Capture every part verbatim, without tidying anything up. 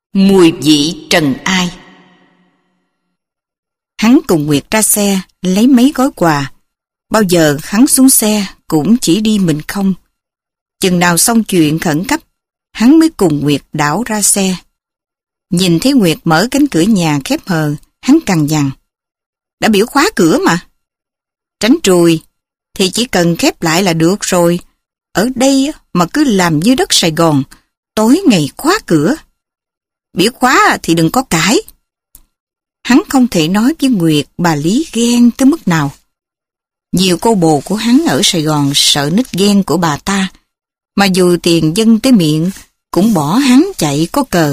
Mùi vị trần ai. Hắn cùng Nguyệt ra xe, lấy mấy gói quà. Bao giờ hắn xuống xe cũng chỉ đi mình không. Chừng nào xong chuyện khẩn cấp, hắn mới cùng Nguyệt đảo ra xe. Nhìn thấy Nguyệt mở cánh cửa nhà khép hờ, hắn cằn nhằn. Đã biểu khóa cửa mà. Tránh trùi, thì chỉ cần khép lại là được rồi. Ở đây mà cứ làm như đất Sài Gòn, tối ngày khóa cửa. Biểu khóa thì đừng có cãi. Hắn không thể nói với Nguyệt bà Lý ghen tới mức nào. Nhiều cô bồ của hắn ở Sài Gòn sợ nít ghen của bà ta, mà dù tiền dâng tới miệng cũng bỏ hắn chạy có cờ.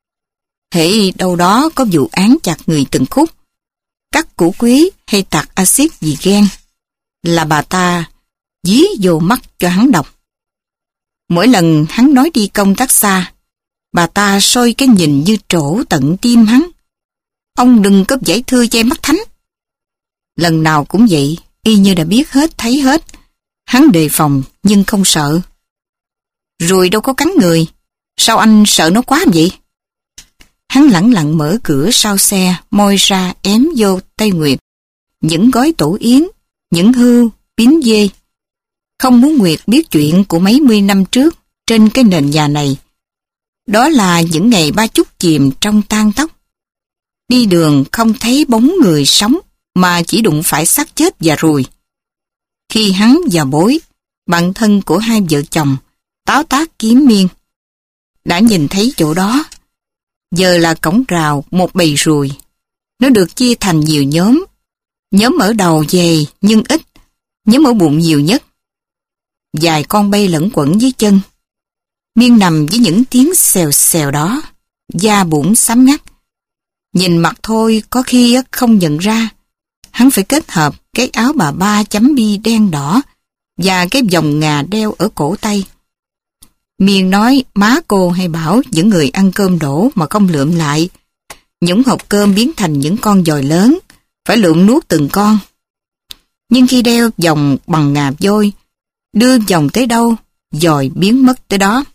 Hễ đâu đó có vụ án chặt người từng khúc, cắt củ quý hay tạt axit vì ghen, là bà ta dí vô mắt cho hắn đọc. Mỗi lần hắn nói đi công tác xa, bà ta soi cái nhìn như trổ tận tim hắn. Ông đừng có giải thưa che mắt thánh. Lần nào cũng vậy, y như đã biết hết thấy hết. Hắn đề phòng nhưng không sợ. Rồi đâu có cắn người, sao anh sợ nó quá vậy? Hắn lẳng lặng mở cửa sau xe, moi ra ém vô tay Nguyệt những gói tổ yến, những hươu, pín dê. Không muốn Nguyệt biết chuyện của mấy mươi năm trước trên cái nền nhà này. Đó là những ngày ba chúc chìm trong tang tóc. Đi đường không thấy bóng người sống, mà chỉ đụng phải xác chết và ruồi. Khi hắn và Bối, bạn thân của hai vợ chồng, táo tác kiếm miên, đã nhìn thấy chỗ đó. Giờ là cổng rào một bầy ruồi. Nó được chia thành nhiều nhóm. Nhóm ở đầu dày nhưng ít, nhóm ở bụng nhiều nhất. Vài con bay lẫn quẩn dưới chân. Miên nằm với những tiếng xèo xèo đó, da bụng xám ngắt. Nhìn mặt thôi có khi không nhận ra. Hắn phải kết hợp cái áo bà ba chấm bi đen đỏ và cái vòng ngà đeo ở cổ tay. Miên nói má cô hay bảo những người ăn cơm đổ mà không lượm lại. Những hộp cơm biến thành những con dòi lớn, phải lượm nuốt từng con. Nhưng khi đeo vòng bằng ngà vôi, đưa vòng tới đâu, dòi biến mất tới đó.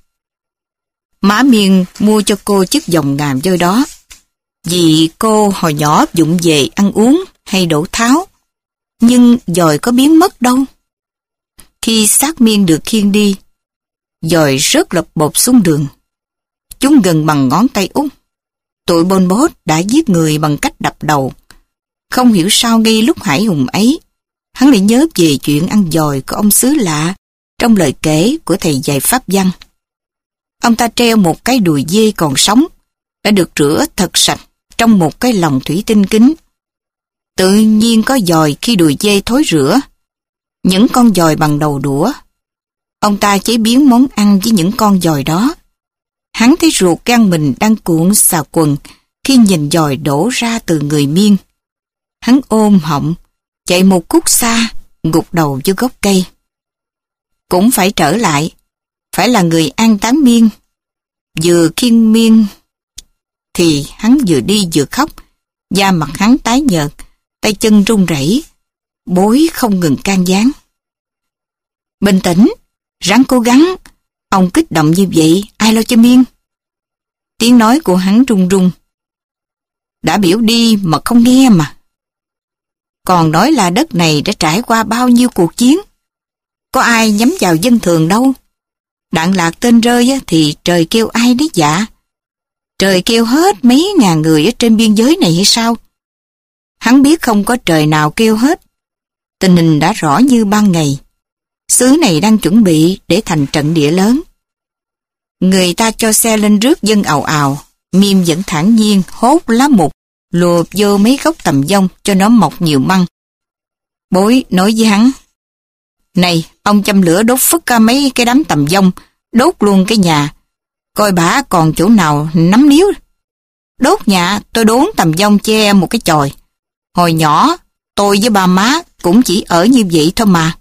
Má Miên mua cho cô chiếc vòng ngà vôi đó, vì cô hồi nhỏ vụng về ăn uống hay đổ tháo, nhưng dòi có biến mất đâu. Khi xác Miên được khiêng đi, dòi rớt lộp bộp xuống đường. Chúng gần bằng ngón tay út. Tụi Pol Pot đã giết người bằng cách đập đầu. Không hiểu sao ngay lúc hải hùng ấy, hắn lại nhớ về chuyện ăn dòi của ông xứ lạ trong lời kể của thầy dạy pháp văn. Ông ta treo một cái đùi dê còn sống, đã được rửa thật sạch trong một cái lồng thủy tinh kính. Tự nhiên có dòi khi đùi dê thối rữa. Những con dòi bằng đầu đũa. Ông ta chế biến món ăn với những con dòi đó. Hắn thấy ruột gan mình đang cuộn xà quần khi nhìn dòi đổ ra từ người Miên. Hắn ôm họng, chạy một khúc xa, gục đầu vô gốc cây. Cũng phải trở lại, phải là người an táng Miên. Vừa khiêng Miên thì hắn vừa đi vừa khóc, da mặt hắn tái nhợt, tay chân run rẩy. Bối không ngừng can gián. Bình tĩnh, ráng cố gắng. Ông kích động như vậy, ai lo cho Miên? Tiếng nói của hắn run run. Đã biểu đi mà không nghe mà. Còn nói là đất này đã trải qua bao nhiêu cuộc chiến. Có ai nhắm vào dân thường đâu. Đạn lạc tên rơi thì trời kêu ai đấy dạ. Trời kêu hết mấy ngàn người ở trên biên giới này hay sao? Hắn biết không có trời nào kêu hết. Tình hình đã rõ như ban ngày. Xứ này đang chuẩn bị để thành trận địa lớn. Người ta cho xe lên rước dân ào ào. Miên vẫn thản nhiên hốt lá mục, lùa vô mấy gốc tầm dông cho nó mọc nhiều măng. Bối nói với hắn. Này, ông châm lửa đốt phức ca mấy cái đám tầm dông, đốt luôn cái nhà. Coi bả còn chỗ nào nắm níu. Đốt nhà, tôi đốn tầm dông che một cái chòi. Hồi nhỏ, tôi với ba má cũng chỉ ở như vậy thôi mà.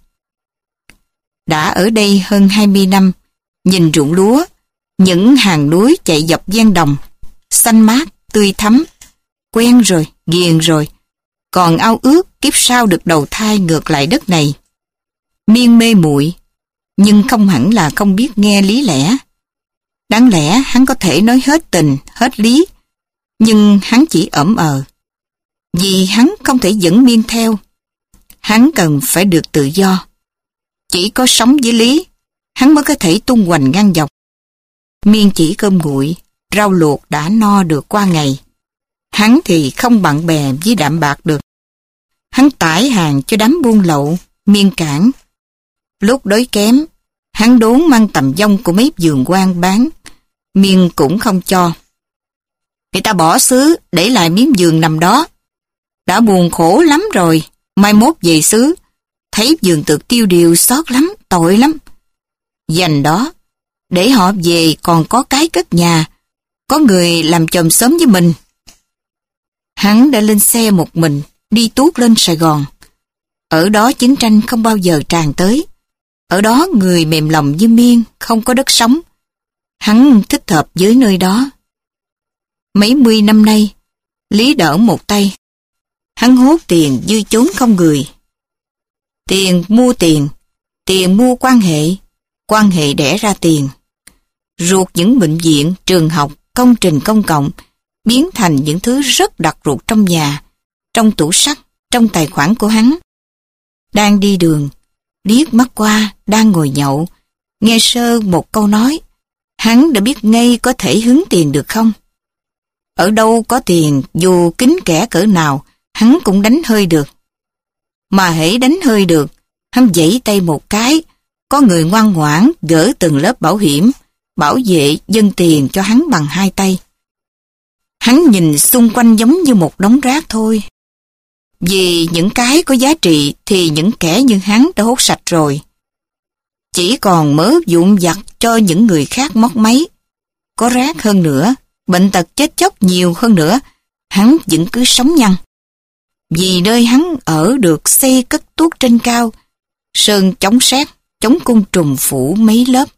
Đã ở đây hơn hai mươi năm, nhìn ruộng lúa, những hàng núi chạy dọc gian đồng, xanh mát, tươi thắm. Quen rồi, ghiền rồi. Còn ao ước kiếp sau được đầu thai ngược lại đất này. Miên mê muội, nhưng không hẳn là không biết nghe lý lẽ. Đáng lẽ hắn có thể nói hết tình, hết lý, nhưng hắn chỉ ẩm ờ. Vì hắn không thể dẫn Miên theo. Hắn cần phải được tự do. Chỉ có sống với lý, hắn mới có thể tung hoành ngang dọc. Miên chỉ cơm nguội, rau luộc đã no được qua ngày. Hắn thì không bạn bè với đạm bạc được. Hắn tải hàng cho đám buôn lậu, Miên cản. Lúc đói kém, hắn đốn mang tầm dông của mấy vườn quan bán, Miên cũng không cho. Người ta bỏ xứ để lại miếng vườn nằm đó. Đã buồn khổ lắm rồi, mai mốt về xứ, thấy vườn tược tiêu điều xót lắm, tội lắm. Dành đó, để họ về còn có cái cất nhà, có người làm chòm xóm với mình. Hắn đã lên xe một mình, đi tuốt lên Sài Gòn. Ở đó chiến tranh không bao giờ tràn tới. Ở đó người mềm lòng như Miên, không có đất sống. Hắn thích hợp với nơi đó. Mấy mươi năm nay, Lý đỡ một tay. Hắn hốt tiền dư chốn không người. Tiền mua tiền, tiền mua quan hệ, quan hệ đẻ ra tiền. Ruột những bệnh viện, trường học, công trình công cộng biến thành những thứ rất đặc ruột trong nhà, trong tủ sắt, trong tài khoản của hắn. Đang đi đường, liếc mắt qua, đang ngồi nhậu, nghe sơ một câu nói, hắn đã biết ngay có thể hứng tiền được không. Ở đâu có tiền, dù kín kẽ cỡ nào, hắn cũng đánh hơi được. Mà hễ đánh hơi được, hắn giãy tay một cái, có người ngoan ngoãn gỡ từng lớp bảo hiểm, bảo vệ dâng tiền cho hắn bằng hai tay. Hắn nhìn xung quanh giống như một đống rác thôi. Vì những cái có giá trị thì những kẻ như hắn đã hốt sạch rồi. Chỉ còn mớ vụn vặt cho những người khác móc máy. Có rác hơn nữa, bệnh tật chết chóc nhiều hơn nữa, hắn vẫn cứ sống nhăn. Vì nơi hắn ở được xây cất tuốt trên cao, sơn chống sét, chống côn trùng phủ mấy lớp.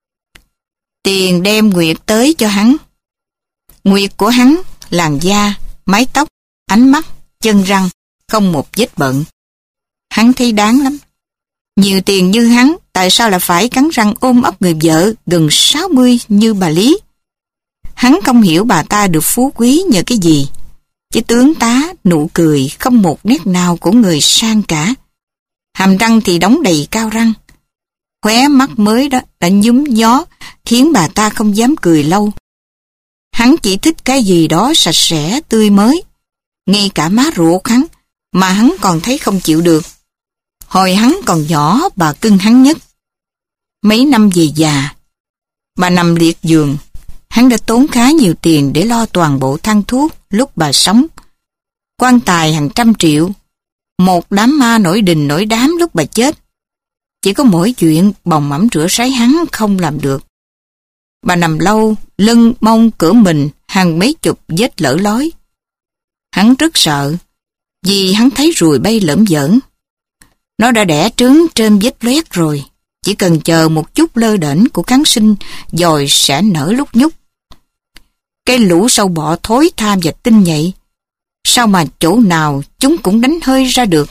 Tiền đem nguyệt tới cho hắn. Nguyệt của hắn, làn da, mái tóc, ánh mắt, chân răng, không một vết bận. Hắn thấy đáng lắm. Nhiều tiền như hắn, tại sao lại phải cắn răng ôm ấp người vợ gần sáu mươi như bà Lý? Hắn không hiểu bà ta được phú quý nhờ cái gì. Chứ tướng tá, nụ cười, không một nét nào của người sang cả. Hàm răng thì đóng đầy cao răng. Khóe mắt mới đó đã nhúm gió, khiến bà ta không dám cười lâu. Hắn chỉ thích cái gì đó sạch sẽ, tươi mới. Ngay cả má ruột hắn, mà hắn còn thấy không chịu được. Hồi hắn còn nhỏ, bà cưng hắn nhất. Mấy năm về già, bà nằm liệt giường, hắn đã tốn khá nhiều tiền để lo toàn bộ thang thuốc lúc bà sống. Quan tài hàng trăm triệu, một đám ma nổi đình nổi đám lúc bà chết. Chỉ có mỗi chuyện bồng ẩm rửa ráy hắn không làm được. Bà nằm lâu, lưng, mông, cửa mình, hàng mấy chục vết lở lói. Hắn rất sợ, vì hắn thấy ruồi bay lởm giởn. Nó đã đẻ trứng trên vết loét rồi, chỉ cần chờ một chút lơ đễnh của kháng sinh, rồi sẽ nở lúc nhúc. Cái lũ sâu bọ thối tha và tinh nhạy, sao mà chỗ nào chúng cũng đánh hơi ra được.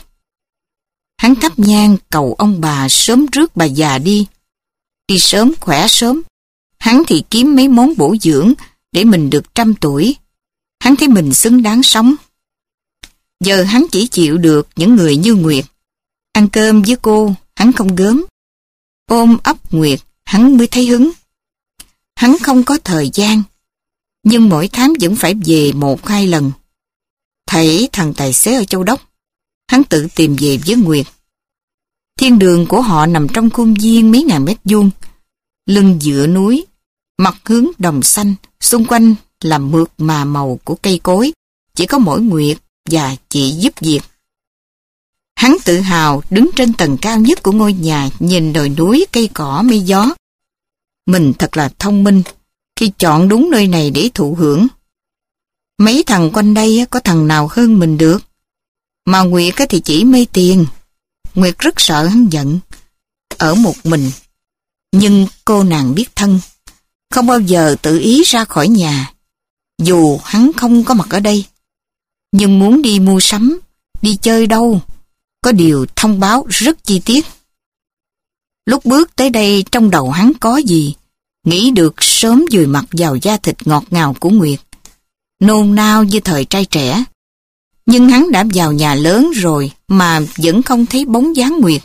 Hắn thắp nhang cầu ông bà sớm rước bà già đi. Đi sớm khỏe sớm. Hắn thì kiếm mấy món bổ dưỡng để mình được trăm tuổi. Hắn thấy mình xứng đáng sống. Giờ hắn chỉ chịu được những người như Nguyệt. Ăn cơm với cô, hắn không gớm. Ôm ấp Nguyệt, hắn mới thấy hứng. Hắn không có thời gian, nhưng mỗi tháng vẫn phải về một hai lần. Thấy thằng tài xế ở Châu Đốc, hắn tự tìm về với Nguyệt. Thiên đường của họ nằm trong khuôn viên mấy ngàn mét vuông, lưng dựa núi, mặt hướng đồng xanh, xung quanh là mượt mà màu của cây cối, chỉ có mỗi Nguyệt và chị giúp việc. Hắn tự hào đứng trên tầng cao nhất của ngôi nhà, nhìn đồi núi, cây cỏ, mây gió. Mình thật là thông minh khi chọn đúng nơi này để thụ hưởng. Mấy thằng quanh đây có thằng nào hơn mình được. Mà Nguyệt thì chỉ mê tiền. Nguyệt rất sợ hắn giận. Ở một mình. Nhưng cô nàng biết thân, không bao giờ tự ý ra khỏi nhà. Dù hắn không có mặt ở đây. Nhưng muốn đi mua sắm, đi chơi đâu, có điều thông báo rất chi tiết. Lúc bước tới đây trong đầu hắn có gì? nghĩ được sớm vùi mặt vào da thịt ngọt ngào của Nguyệt, nôn nao như thời trai trẻ. Nhưng hắn đã vào nhà lớn rồi mà vẫn không thấy bóng dáng Nguyệt.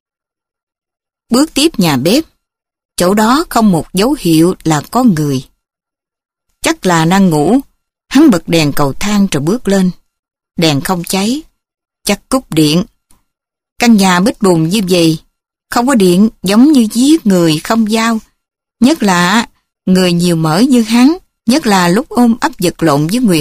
Bước tiếp nhà bếp, chỗ đó không một dấu hiệu là có người. Chắc là đang ngủ, hắn bật đèn cầu thang rồi bước lên. Đèn không cháy, chắc cúp điện. Căn nhà bít bùng như vậy, không có điện giống như giết người không dao. Nhất là người nhiều mỡ như hắn, nhất là lúc ôm ấp vật lộn với Nguyệt.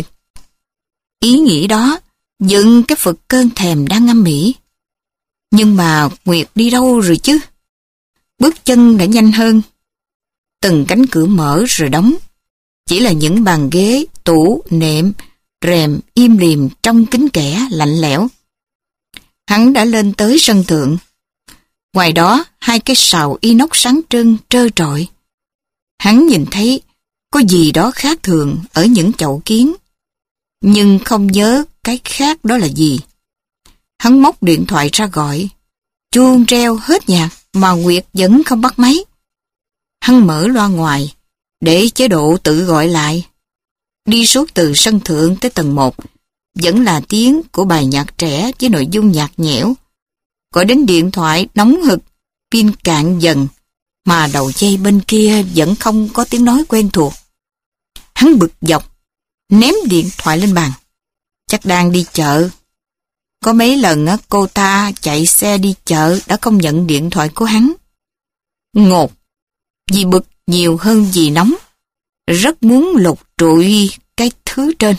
Ý nghĩ đó dựng cái phật cơn thèm đang ngâm mỹ. Nhưng mà Nguyệt đi đâu rồi chứ? Bước chân đã nhanh hơn. Từng cánh cửa mở rồi đóng. Chỉ là những bàn ghế, tủ, nệm, rèm im lìm trong kín kẽ lạnh lẽo. Hắn đã lên tới sân thượng. Ngoài đó hai cái sào inox sáng trưng trơ trọi. Hắn nhìn thấy có gì đó khác thường ở những chậu kiến, nhưng không nhớ cái khác đó là gì. Hắn móc điện thoại ra gọi. Chuông reo hết nhạc mà Nguyệt vẫn không bắt máy. Hắn mở loa ngoài để chế độ tự gọi lại. Đi suốt từ sân thượng tới tầng một vẫn là tiếng của bài nhạc trẻ với nội dung nhạt nhẽo. Gọi đến điện thoại nóng hực, pin cạn dần, mà đầu dây bên kia vẫn không có tiếng nói quen thuộc. Hắn bực dọc, ném điện thoại lên bàn. Chắc đang đi chợ. Có mấy lần cô ta chạy xe đi chợ đã không nhận điện thoại của hắn. Ngột, vì bực nhiều hơn vì nóng. Rất muốn lục trụi cái thứ trên.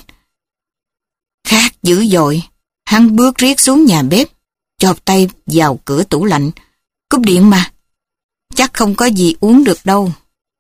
Khát dữ dội, hắn bước riết xuống nhà bếp, chộp tay vào cửa tủ lạnh. Cúp điện mà, chắc không có gì uống được đâu.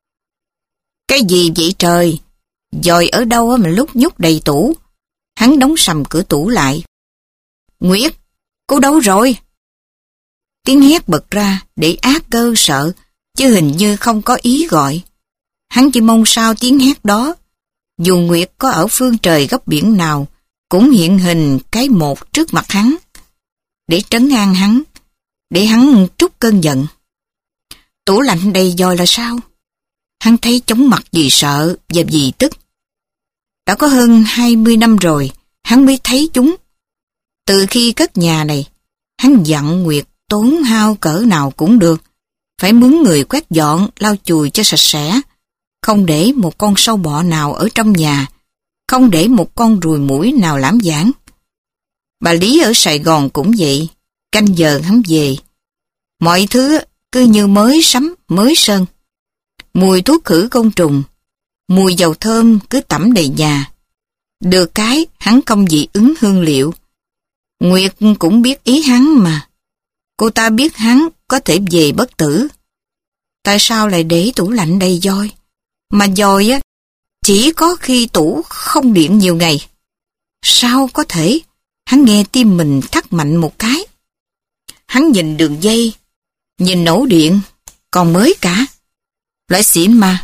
Cái gì vậy trời? Dòi ở đâu mà lúc nhúc đầy tủ. Hắn đóng sầm cửa tủ lại. Nguyệt, cô đâu rồi? Tiếng hét bật ra để ác cơ sợ, chứ hình như không có ý gọi. Hắn chỉ mong sao tiếng hét đó, dù Nguyệt có ở phương trời góc biển nào, cũng hiện hình cái một trước mặt hắn, để trấn an hắn, để hắn trút cơn giận. Tủ lạnh đầy dòi là sao? Hắn thấy chóng mặt vì sợ và vì tức. Đã có hơn hai mươi năm rồi, hắn mới thấy chúng. Từ khi cất nhà này, hắn dặn Nguyệt tốn hao cỡ nào cũng được, phải mướn người quét dọn, lau chùi cho sạch sẽ, không để một con sâu bọ nào ở trong nhà, không để một con ruồi muỗi nào lãm giảng. Bà Lý ở Sài Gòn cũng vậy, canh giờ hắn về. Mọi thứ cứ như mới sắm, mới sơn. Mùi thuốc khử côn trùng, mùi dầu thơm cứ tẩm đầy nhà. Được cái hắn không dị ứng hương liệu. Nguyệt cũng biết ý hắn mà. Cô ta biết hắn có thể về bất tử. Tại sao lại để tủ lạnh đầy dòi? Mà dòi á, chỉ có khi tủ không điện nhiều ngày. Sao có thể? Hắn nghe tim mình thắt mạnh một cái. Hắn nhìn đường dây, nhìn ổ điện, còn mới cả. Loại xịn mà.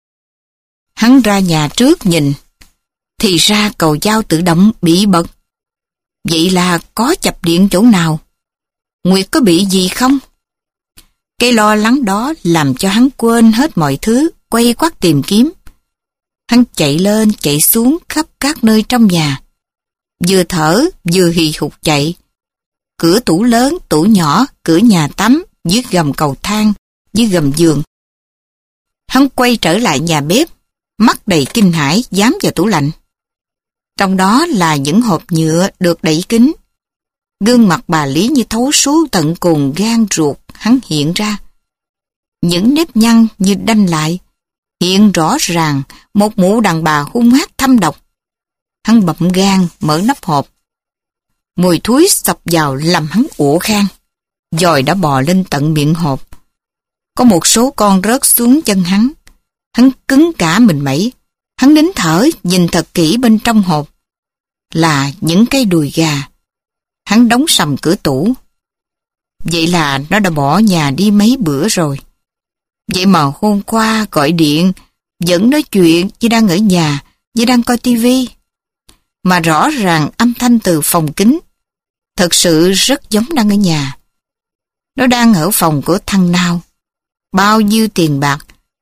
Hắn ra nhà trước nhìn, thì ra cầu dao tự động bị bật. Vậy là có chập điện chỗ nào? Nguyệt có bị gì không? Cái lo lắng đó làm cho hắn quên hết mọi thứ, quay quắt tìm kiếm. Hắn chạy lên chạy xuống khắp các nơi trong nhà, vừa thở vừa hì hục chạy. Cửa tủ lớn, tủ nhỏ, cửa nhà tắm, dưới gầm cầu thang, dưới gầm giường. Hắn quay trở lại nhà bếp, mắt đầy kinh hãi dám vào tủ lạnh. Trong đó là những hộp nhựa được đậy kín. Gương mặt bà Lý như thấu suốt tận cùng gan ruột hắn hiện ra. Những nếp nhăn như đanh lại, hiện rõ ràng một mụ đàn bà hung ác thâm độc. Hắn bậm gan mở nắp hộp. Mùi thúi xộc vào làm hắn ủa khan. Dòi đã bò lên tận miệng hộp. Có một số con rớt xuống chân hắn. Hắn cứng cả mình mẩy. Hắn nín thở nhìn thật kỹ bên trong hộp. Là những cái đùi gà. Hắn đóng sầm cửa tủ. Vậy là nó đã bỏ nhà đi mấy bữa rồi. Vậy mà hôm qua gọi điện, vẫn nói chuyện như đang ở nhà, như đang coi tivi. Mà rõ ràng âm thanh từ phòng kính. Thật sự rất giống đang ở nhà. Nó đang ở phòng của thằng nào. Bao nhiêu tiền bạc,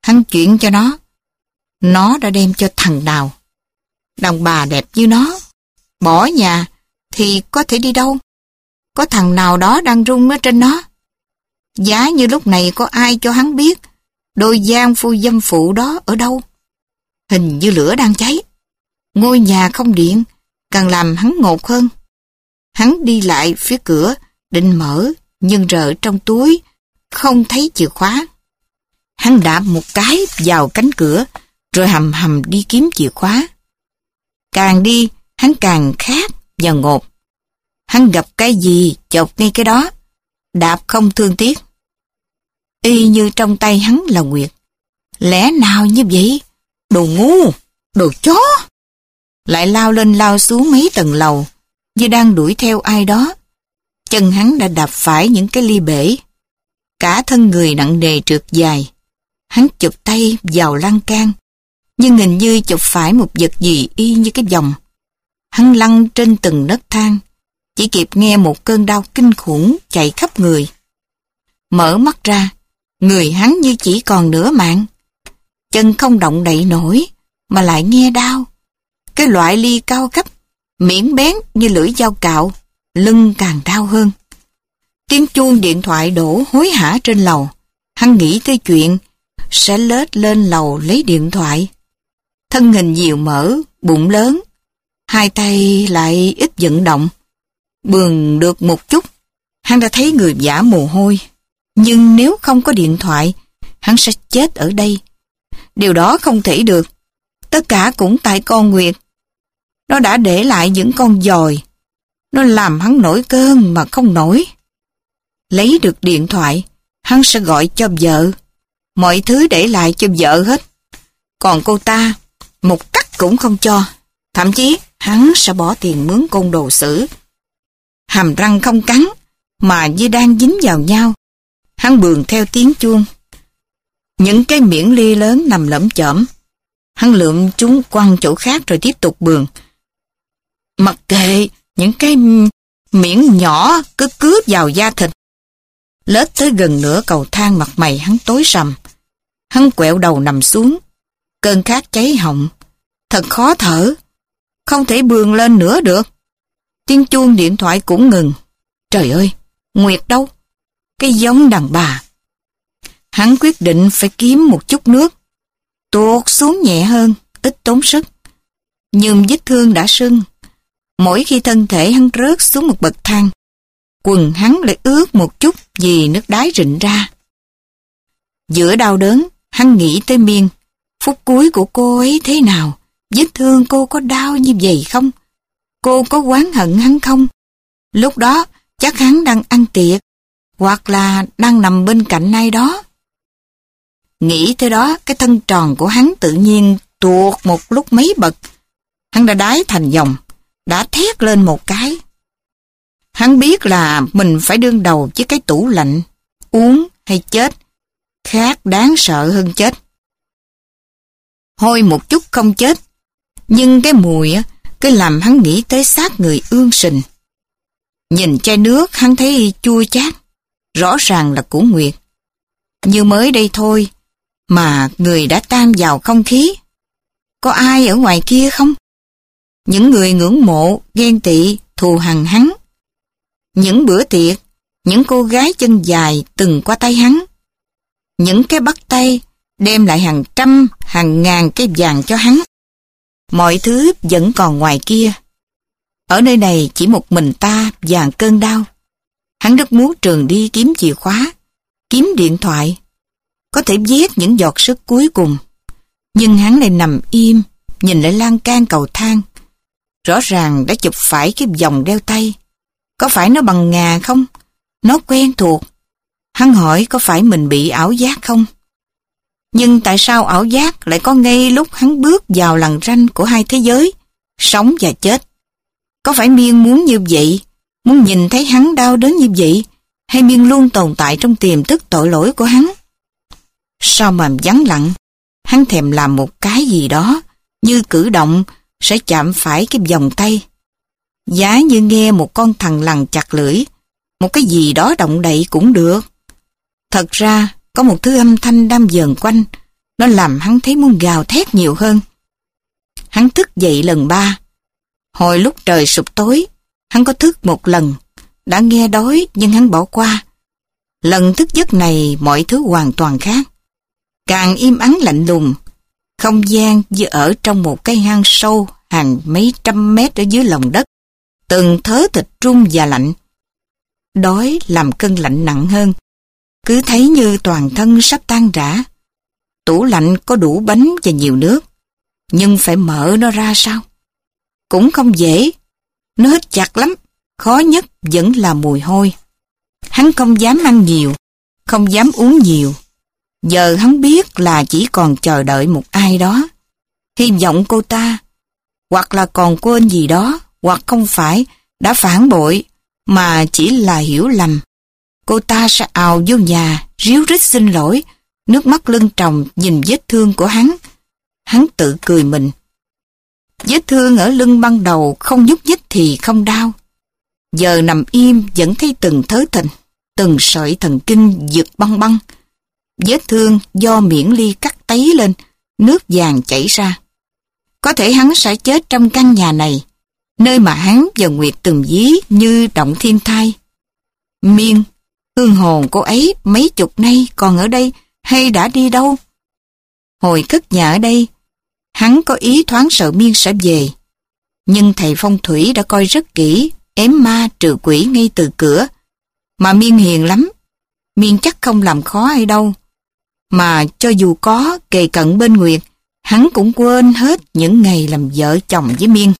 Hắn chuyển cho nó. Nó đã đem cho thằng nào? Đàn bà đẹp như nó, bỏ nhà thì có thể đi đâu? Có thằng nào đó đang rung ở trên nó? Giá như lúc này có ai cho hắn biết đôi giang phu dâm phụ đó ở đâu? Hình như lửa đang cháy. Ngôi nhà không điện, càng làm hắn ngột hơn. Hắn đi lại phía cửa, định mở, nhưng rợ trong túi, không thấy chìa khóa. Hắn đạp một cái vào cánh cửa, rồi hầm hầm đi kiếm chìa khóa. Càng đi, hắn càng khát và ngột. Hắn gặp cái gì, chộp ngay cái đó, đạp không thương tiếc. Y như trong tay hắn là Nguyệt. Lẽ nào như vậy? Đồ ngu, đồ chó! Lại lao lên lao xuống mấy tầng lầu, như đang đuổi theo ai đó. Chân hắn đã đạp phải những cái ly bể. Cả thân người nặng nề trượt dài. Hắn chụp tay vào lan can, nhưng hình như chụp phải một vật gì y như cái vòng. Hắn lăn trên từng nấc thang, chỉ kịp nghe một cơn đau kinh khủng chạy khắp người. Mở mắt ra, người hắn như chỉ còn nửa mạng. Chân không động đậy nổi, mà lại nghe đau. Cái loại ly cao cấp, miệng bén như lưỡi dao cạo, lưng càng đau hơn. Tiếng chuông điện thoại đổ hối hả trên lầu. Hắn nghĩ tới chuyện sẽ lết lên lầu lấy điện thoại. Thân hình dịu mỡ, bụng lớn, hai tay lại ít vận động. Bường được một chút, hắn đã thấy người vã mồ hôi. Nhưng nếu không có điện thoại, hắn sẽ chết ở đây. Điều đó không thể được. Tất cả cũng tại con Nguyệt. Nó đã để lại những con giòi. Nó làm hắn nổi cơn mà không nổi. Lấy được điện thoại, hắn sẽ gọi cho vợ. Mọi thứ để lại cho vợ hết. Còn cô ta, một cắc cũng không cho. Thậm chí, hắn sẽ bỏ tiền mướn côn đồ xử. Hàm răng không cắn, mà như đang dính vào nhau. Hắn bường theo tiếng chuông. Những cái miệng ly lớn nằm lẫm chởm. Hắn lượm chúng quăng chỗ khác rồi tiếp tục bường. Mặc kệ những cái miệng nhỏ cứ cướp vào da thịt. Lết tới gần nửa cầu thang, mặt mày hắn tối sầm. Hắn quẹo đầu nằm xuống. Cơn khát cháy họng. Thật khó thở. Không thể bường lên nữa được. Tiếng chuông điện thoại cũng ngừng. Trời ơi, Nguyệt đâu? Cái giống đàn bà. Hắn quyết định phải kiếm một chút nước. Tuột xuống nhẹ hơn, ít tốn sức. Nhưng vết thương đã sưng. Mỗi khi thân thể hắn rớt xuống một bậc thang, quần hắn lại ướt một chút vì nước đái rịn ra. Giữa đau đớn, hắn nghĩ tới Miên. Phút cuối của cô ấy thế nào? Vết thương cô có đau như vậy không? Cô có oán hận hắn không? Lúc đó, chắc hắn đang ăn tiệc, hoặc là đang nằm bên cạnh ai đó. Nghĩ tới đó, cái thân tròn của hắn tự nhiên tuột một lúc mấy bậc. Hắn đã đái thành vòng, đã thét lên một cái. Hắn biết là mình phải đương đầu với cái tủ lạnh, uống hay chết, khác đáng sợ hơn chết. Hôi một chút không chết, nhưng cái mùi cứ làm hắn nghĩ tới xác người ương sình. Nhìn chai nước hắn thấy chua chát, rõ ràng là của Nguyệt. Như mới đây thôi, mà người đã tan vào không khí. Có ai ở ngoài kia không? Những người ngưỡng mộ, ghen tị, thù hằn hắn. Những bữa tiệc, những cô gái chân dài từng qua tay hắn. Những cái bắt tay đem lại hàng trăm, hàng ngàn cái vàng cho hắn. Mọi thứ vẫn còn ngoài kia. Ở nơi này chỉ một mình ta và cơn đau. Hắn rất muốn trường đi kiếm chìa khóa, kiếm điện thoại, có thể vét những giọt sức cuối cùng. Nhưng hắn lại nằm im, nhìn lại lan can cầu thang. Rõ ràng đã chụp phải cái vòng đeo tay. Có phải nó bằng ngà không? Nó quen thuộc. Hắn hỏi có phải mình bị ảo giác không? Nhưng tại sao ảo giác lại có ngay lúc hắn bước vào lằn ranh của hai thế giới, sống và chết? Có phải Miên muốn như vậy, muốn nhìn thấy hắn đau đớn như vậy, hay Miên luôn tồn tại trong tiềm thức tội lỗi của hắn? Sao mà vắng lặng, hắn thèm làm một cái gì đó, như cử động sẽ chạm phải cái vòng tay. Giá như nghe một con thằn lằn chặt lưỡi, một cái gì đó động đậy cũng được. Thật ra, có một thứ âm thanh đang vờn quanh, Nó làm hắn thấy muốn gào thét nhiều hơn. Hắn thức dậy lần ba. Hồi lúc trời sụp tối, hắn có thức một lần. Đã nghe đói nhưng hắn bỏ qua. Lần thức giấc này mọi thứ hoàn toàn khác. Càng im ắng lạnh lùng. Không gian như ở trong một cái hang sâu hàng mấy trăm mét ở dưới lòng đất. Từng thớ thịt rung và lạnh. Đói làm cơn lạnh nặng hơn. Cứ thấy như toàn thân sắp tan rã. Tủ lạnh có đủ bánh và nhiều nước. Nhưng phải mở nó ra sao? Cũng không dễ. Nó hít chặt lắm. Khó nhất vẫn là mùi hôi. Hắn không dám ăn nhiều. Không dám uống nhiều. Giờ hắn biết là chỉ còn chờ đợi một ai đó. Hy vọng cô ta. Hoặc là còn quên gì đó. Hoặc không phải đã phản bội. Mà chỉ là hiểu lầm. Cô ta sẽ ào vô nhà, ríu rít xin lỗi, nước mắt lưng tròng nhìn vết thương của hắn. Hắn tự cười mình. Vết thương ở lưng ban đầu không nhúc nhích thì không đau. Giờ nằm im vẫn thấy từng thớ thịt, từng sợi thần kinh giật băng băng. Vết thương do miễn ly cắt tấy lên, nước vàng chảy ra. Có thể hắn sẽ chết trong căn nhà này, nơi mà hắn và Nguyệt từng ví như động thiên thai. Miên, hương hồn cô ấy mấy chục nay còn ở đây hay đã đi đâu? Hồi cất nhà ở đây, hắn có ý thoáng sợ Miên sẽ về. Nhưng thầy phong thủy đã coi rất kỹ, ém ma trừ quỷ ngay từ cửa. Mà Miên hiền lắm, Miên chắc không làm khó ai đâu. Mà cho dù có kề cận bên Nguyệt, hắn cũng quên hết những ngày làm vợ chồng với Miên.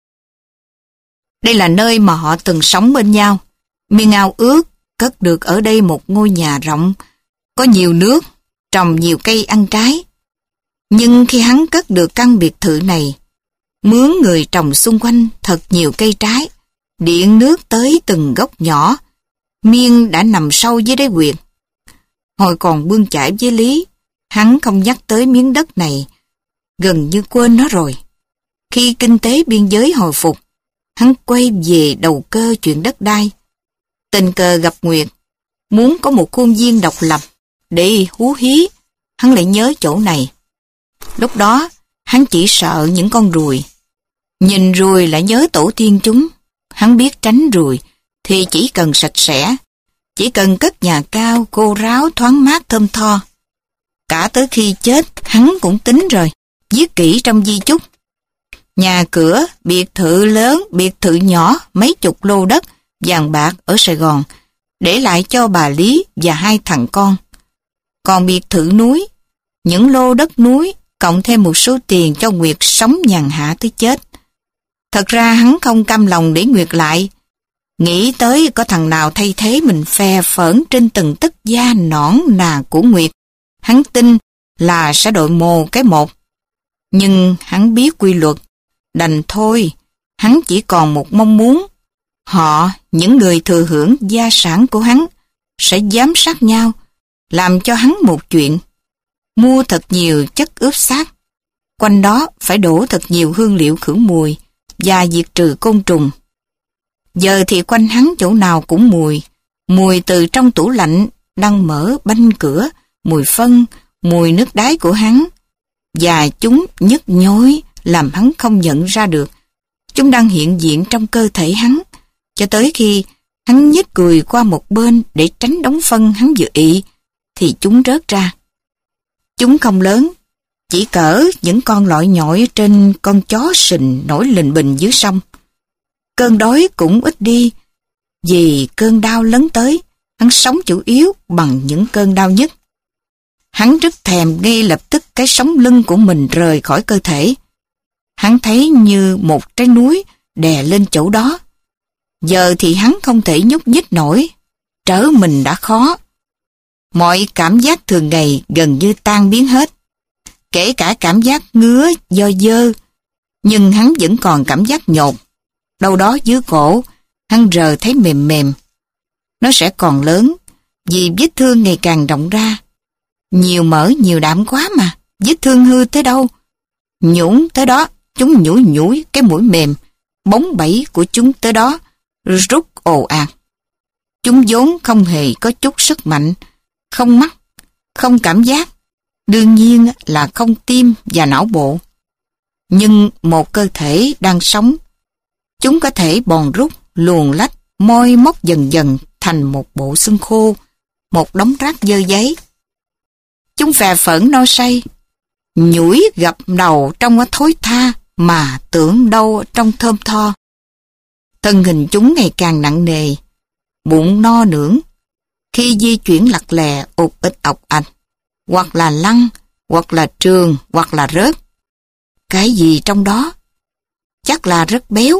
Đây là nơi mà họ từng sống bên nhau. Miên ao ước cất được ở đây một ngôi nhà rộng, có nhiều nước, trồng nhiều cây ăn trái. Nhưng khi hắn cất được căn biệt thự này, mướn người trồng xung quanh thật nhiều cây trái, điện nước tới từng gốc nhỏ, Miên đã nằm sâu dưới đáy quyệt. Hồi còn bươn chải với Lý, hắn không nhắc tới miếng đất này, gần như quên nó rồi. Khi kinh tế biên giới hồi phục, hắn quay về đầu cơ chuyện đất đai. Tình cờ gặp Nguyệt, muốn có một khuôn viên độc lập để hú hí, hắn lại nhớ chỗ này. Lúc đó, hắn chỉ sợ những con ruồi. Nhìn ruồi lại nhớ tổ tiên chúng. Hắn biết tránh ruồi thì chỉ cần sạch sẽ, chỉ cần cất nhà cao, cô ráo, thoáng mát, thơm tho. Cả tới khi chết, hắn cũng tính rồi, viết kỹ trong di chúc. Nhà cửa, biệt thự lớn, biệt thự nhỏ, mấy chục lô đất, vàng bạc ở Sài Gòn, để lại cho bà Lý và hai thằng con. Còn biệt thự núi, những lô đất núi, cộng thêm một số tiền cho Nguyệt sống nhàn hạ tới chết. Thật ra hắn không cam lòng để Nguyệt lại. Nghĩ tới có thằng nào thay thế mình phe phởn trên từng tấc da nõn nà của Nguyệt, hắn tin là sẽ đội mồ cái một. Nhưng hắn biết quy luật, đành thôi, hắn chỉ còn một mong muốn. Họ, những người thừa hưởng gia sản của hắn, sẽ giám sát nhau, làm cho hắn một chuyện. Mua thật nhiều chất ướp xác. Quanh đó phải đổ thật nhiều hương liệu khử mùi và diệt trừ côn trùng. Giờ thì quanh hắn chỗ nào cũng mùi. Mùi từ trong tủ lạnh đang mở banh cửa, mùi phân, mùi nước đáy của hắn. Và chúng nhức nhối làm hắn không nhận ra được. Chúng đang hiện diện trong cơ thể hắn, cho tới khi hắn nhếch cười qua một bên để tránh đống phân hắn vừa ị, thì chúng rớt ra. Chúng không lớn, chỉ cỡ những con lọi nhọi trên con chó sình nổi lình bình dưới sông. Cơn đói cũng ít đi, vì cơn đau lấn tới, hắn sống chủ yếu bằng những cơn đau nhất. Hắn rất thèm ngay lập tức cái sống lưng của mình rời khỏi cơ thể. Hắn thấy như một trái núi đè lên chỗ đó. Giờ thì hắn không thể nhúc nhích nổi, trở mình đã khó. Mọi cảm giác thường ngày gần như tan biến hết, kể cả cảm giác ngứa do dơ, nhưng hắn vẫn còn cảm giác nhột. Đâu đó dưới cổ, hắn rờ thấy mềm mềm. Nó sẽ còn lớn, vì vết thương ngày càng rộng ra. Nhiều mỡ nhiều đạm quá mà, vết thương hư tới đâu. Nhũn tới đó, chúng nhủi nhủi cái mũi mềm, bóng bẩy của chúng tới đó, rút ồ ạt. Chúng vốn không hề có chút sức mạnh, không mắt, không cảm giác, Đương nhiên là không tim và não bộ. Nhưng một cơ thể đang sống, chúng có thể bòn rút, luồn lách, moi móc dần dần thành một bộ xương khô, một đống rác dơ giấy. Chúng phè phỡn no say, nhủi gập đầu trong cái thối tha mà tưởng đâu trong thơm tho. Thân hình chúng ngày càng nặng nề, bụng no nưỡng, khi di chuyển lặt lè ụt ịch ọc ạch, hoặc là lăn, hoặc là trường, hoặc là rớt. Cái gì trong đó? Chắc là rất béo.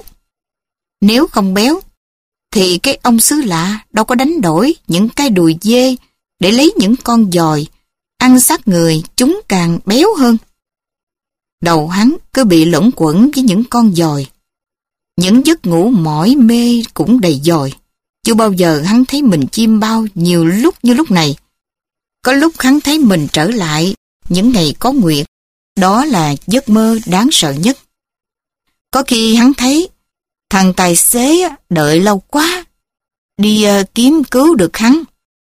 Nếu không béo, thì cái ông xứ lạ đâu có đánh đổi những cái đùi dê để lấy những con giòi, ăn xác người chúng càng béo hơn. Đầu hắn cứ bị luẩn quẩn với những con giòi. Những giấc ngủ mỏi mê cũng đầy giòi. Chưa bao giờ hắn thấy mình chiêm bao nhiều lúc như lúc này. Có lúc hắn thấy mình trở lại những ngày có nguyệt. Đó là giấc mơ đáng sợ nhất. Có khi hắn thấy thằng tài xế đợi lâu quá, đi uh, kiếm cứu được hắn.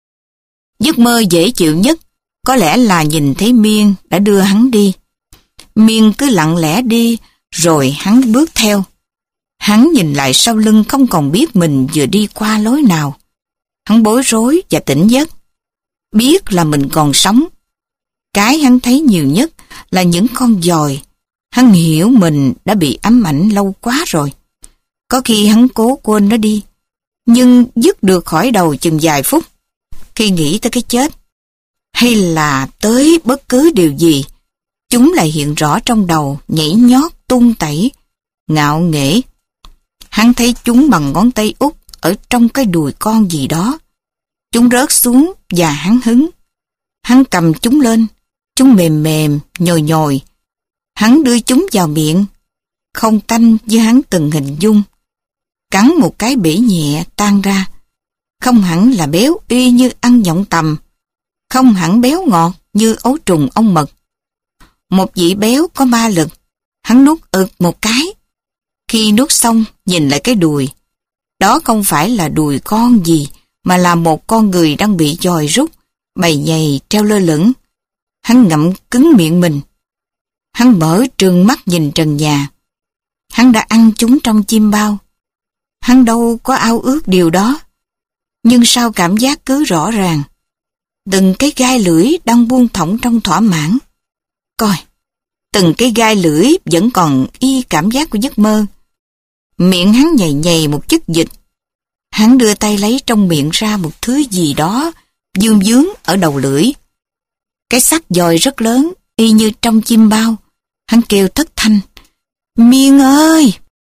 Giấc mơ dễ chịu nhất có lẽ là nhìn thấy Miên đã đưa hắn đi. Miên cứ lặng lẽ đi, rồi hắn bước theo. Hắn nhìn lại sau lưng không còn biết mình vừa đi qua lối nào. Hắn bối rối và tỉnh giấc. Biết là mình còn sống. Cái hắn thấy nhiều nhất là những con giòi. Hắn hiểu mình đã bị ám ảnh lâu quá rồi. Có khi hắn cố quên nó đi, nhưng dứt được khỏi đầu chừng vài phút. Khi nghĩ tới cái chết, hay là tới bất cứ điều gì, chúng lại hiện rõ trong đầu, nhảy nhót, tung tẩy, ngạo nghễ. Hắn thấy chúng bằng ngón tay út ở trong cái đùi con gì đó. Chúng rớt xuống và hắn hứng. Hắn cầm chúng lên, chúng mềm mềm, nhồi nhồi. Hắn đưa chúng vào miệng, không tanh như hắn từng hình dung. Cắn một cái bể nhẹ tan ra. Không hẳn là béo y như ăn nhộng tằm, không hẳn béo ngọt như ấu trùng ong mật. Một vị béo có ma lực, hắn nuốt ực một cái. Khi nuốt xong nhìn lại cái đùi, đó không phải là đùi con gì, mà là một con người đang bị giòi rút, bầy nhầy treo lơ lửng. Hắn ngậm cứng miệng mình. Hắn mở trừng mắt nhìn trần nhà. Hắn đã ăn chúng trong chiêm bao. Hắn đâu có ao ước điều đó. Nhưng sao cảm giác cứ rõ ràng. Từng cái gai lưỡi đang buông thõng trong thỏa mãn. Coi, từng cái gai lưỡi vẫn còn y cảm giác của giấc mơ. Miệng hắn nhầy nhầy một chất dịch. Hắn đưa tay lấy trong miệng ra một thứ gì đó dương vướng ở đầu lưỡi. Cái xác giòi rất lớn, y như trong chiêm bao. Hắn kêu thất thanh, Miên ơi!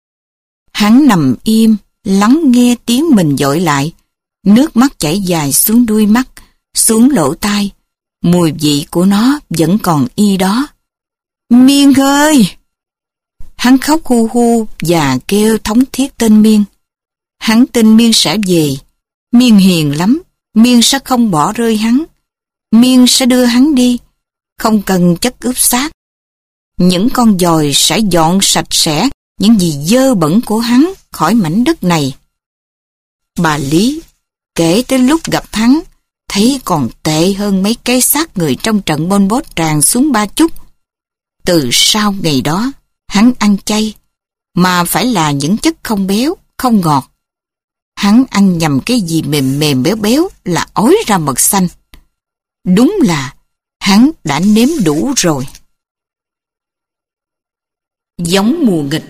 Hắn nằm im, lắng nghe tiếng mình dội lại. Nước mắt chảy dài xuống đuôi mắt, xuống lỗ tai. Mùi vị của nó vẫn còn y đó. Miên ơi! Hắn khóc hu hu và kêu thống thiết tên Miên. Hắn tin Miên sẽ về. Miên hiền lắm. Miên sẽ không bỏ rơi hắn. Miên sẽ đưa hắn đi. Không cần chất ướp xác. Những con giòi sẽ dọn sạch sẽ những gì dơ bẩn của hắn khỏi mảnh đất này. Bà Lý kể tới lúc gặp hắn, thấy còn tệ hơn mấy cái xác người trong trận Pol Pot tràn xuống Ba Chúc. Từ sau ngày đó, hắn ăn chay, mà phải là những chất không béo, không ngọt. Hắn ăn nhầm cái gì mềm mềm béo béo là ói ra mật xanh. Đúng là hắn đã nếm đủ rồi. Giống mùa nghịch.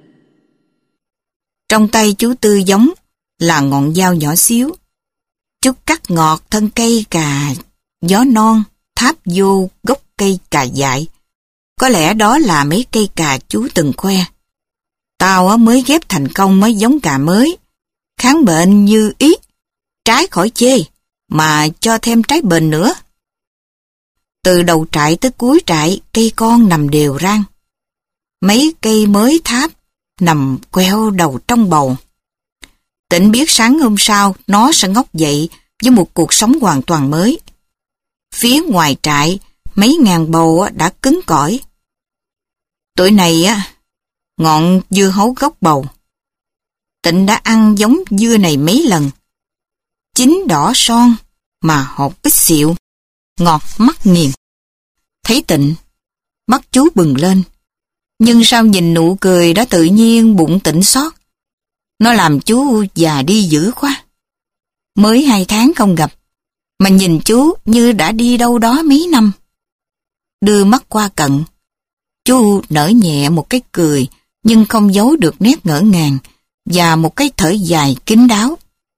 Trong tay chú Tư giống là ngọn dao nhỏ xíu. Chú cắt ngọt thân cây cà gió non tháp vô gốc cây cà dại. Có lẽ đó là mấy cây cà chú từng khoe. Tao mới ghép thành công mấy giống cà mới, kháng bệnh như ý, trái khỏi chê, mà cho thêm trái bền nữa. Từ đầu trại tới cuối trại, cây con nằm đều rang. Mấy cây mới tháp nằm queo đầu trong bầu. Tịnh biết sáng hôm sau nó sẽ ngóc dậy với một cuộc sống hoàn toàn mới. Phía ngoài trại, mấy ngàn bầu đã cứng cỏi. Tuổi này á, ngọn dưa hấu gốc bầu. Tịnh đã ăn giống dưa này mấy lần. Chín đỏ son mà hột ít xịu, ngọt mắt nghiền. Thấy Tịnh, mắt chú bừng lên. Nhưng sao nhìn nụ cười đã tự nhiên bụng Tịnh xót. Nó làm chú già đi dữ quá. Mới hai tháng không gặp, mà nhìn chú như đã đi đâu đó mấy năm. Đưa mắt qua cận, chú nở nhẹ một cái cười, nhưng không giấu được nét ngỡ ngàng, và một cái thở dài kín đáo.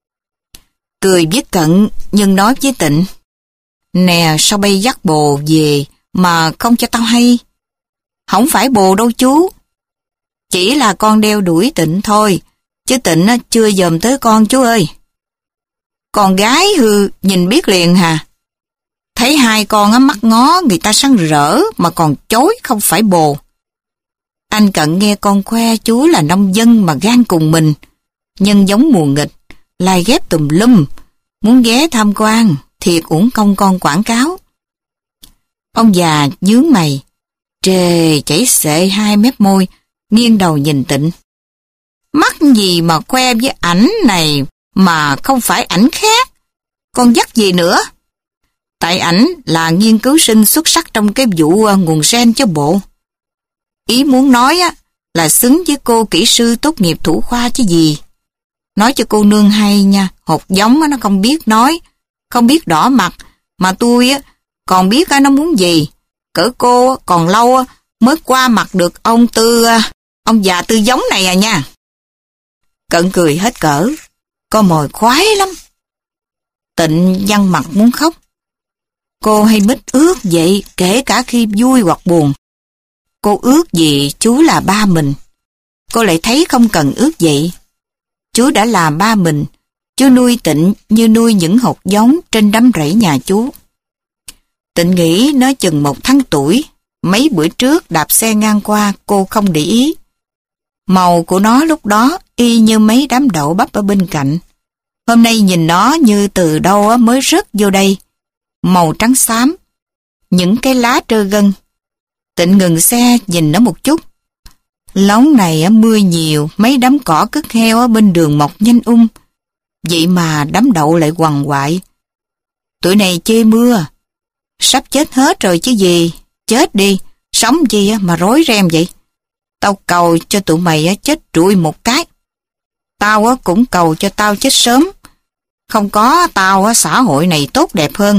Cười với Cận, nhưng nói với Tịnh, nè, sao bay dắt bồ về mà không cho tao hay? Không phải bồ đâu chú. Chỉ là con đeo đuổi Tịnh thôi, chứ Tịnh chưa dòm tới con chú ơi. Con gái hư, nhìn biết liền hà. Thấy hai con mắt ngó người ta sáng rỡ mà còn chối không phải bồ. Anh Cận nghe con khoe chú là nông dân mà gan cùng mình, nhân giống mùa nghịch, lai ghép tùm lum, muốn ghé tham quan, thiệt uổng công con quảng cáo. Ông già nhướng mày, trề chảy xệ hai mép môi, nghiêng đầu nhìn Tịnh. Mắc gì mà khoe với ảnh này mà không phải ảnh khác, con dắt gì nữa? Tại ảnh là nghiên cứu sinh xuất sắc trong cái vụ nguồn gen cho bộ. Ý muốn nói á là xứng với cô kỹ sư tốt nghiệp thủ khoa chứ gì. Nói cho cô nương hay nha, hột giống nó không biết nói, không biết đỏ mặt, mà tôi á còn biết nó muốn gì. Cỡ cô còn lâu mới qua mặt được ông tư, ông già tư giống này à nha. Cận cười hết cỡ, con mồi khoái lắm. Tịnh nhăn mặt muốn khóc. Cô hay mít ước vậy, kể cả khi vui hoặc buồn. Cô ước gì chú là ba mình. Cô lại thấy không cần ước vậy. Chú đã là ba mình. Chú nuôi Tịnh như nuôi những hột giống trên đám rẫy nhà chú. Tịnh nghĩ nó chừng một tháng tuổi. Mấy bữa trước đạp xe ngang qua cô không để ý. Màu của nó lúc đó y như mấy đám đậu bắp ở bên cạnh. Hôm nay nhìn nó như từ đâu mới rớt vô đây. Màu trắng xám, những cái lá trơ gân. Tịnh ngừng xe nhìn nó một chút. Lóng này mưa nhiều, mấy đám cỏ cứt heo ở bên đường mọc nhanh um. Vậy mà đám đậu lại quằn quại. Tụi này chê mưa. Sắp chết hết rồi chứ gì. Chết đi, sống gì mà rối ren vậy. Tao cầu cho tụi mày chết trụi một cái. Tao cũng cầu cho tao chết sớm. Không có tao xã hội này tốt đẹp hơn.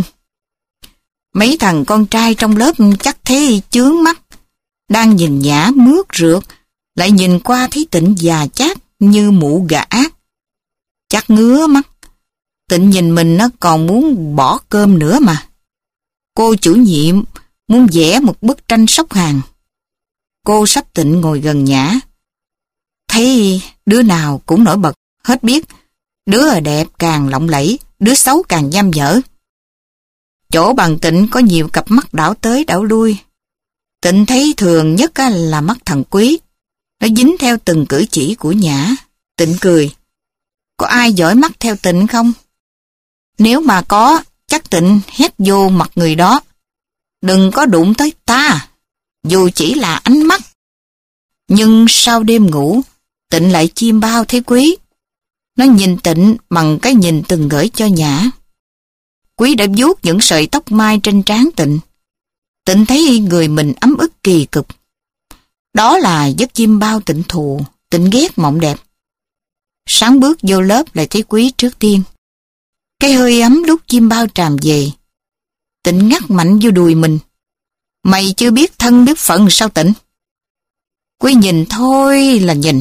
Mấy thằng con trai trong lớp chắc thế chướng mắt. Đang nhìn Nhã mướt rượt, lại nhìn qua thấy Tịnh già chát như mụ gà ác. Chắc ngứa mắt. Tịnh nhìn mình nó còn muốn bỏ cơm nữa mà. Cô chủ nhiệm muốn vẽ một bức tranh sóc hàng. Cô sắp Tịnh ngồi gần Nhã. Thấy đứa nào cũng nổi bật, hết biết. Đứa đẹp càng lộng lẫy, đứa xấu càng nham nhở. Chỗ bằng Tịnh có nhiều cặp mắt đảo tới đảo lui. Tịnh thấy thường nhất là mắt thằng Quý. Nó dính theo từng cử chỉ của Nhã. Tịnh cười. Có ai giỏi mắt theo Tịnh không? Nếu mà có, chắc Tịnh hét vô mặt người đó. Đừng có đụng tới ta, dù chỉ là ánh mắt. Nhưng sau đêm ngủ, Tịnh lại chiêm bao thấy Quý. Nó nhìn Tịnh bằng cái nhìn từng gửi cho Nhã. Quý đã vuốt những sợi tóc mai trên trán Tịnh. Tịnh thấy người mình ấm ức kỳ cực. Đó là giấc chiêm bao Tịnh thù. Tịnh ghét mộng đẹp. Sáng bước vô lớp lại thấy Quý trước tiên. Cái hơi ấm lúc chiêm bao tràm về. Tịnh ngắt mạnh vô đùi mình. Mày chưa biết thân biết phận sao Tịnh? Quý nhìn thôi là nhìn.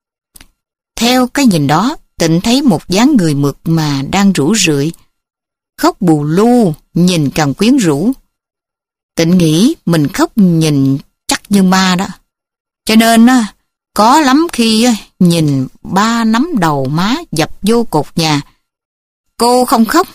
Theo cái nhìn đó, Tịnh thấy một dáng người mượt mà đang rủ rượi. Khóc bù lu, nhìn càng quyến rũ. Tịnh nghĩ mình khóc nhìn chắc như ma đó. Cho nên có lắm khi nhìn ba nắm đầu má dập vô cột nhà. Cô không khóc.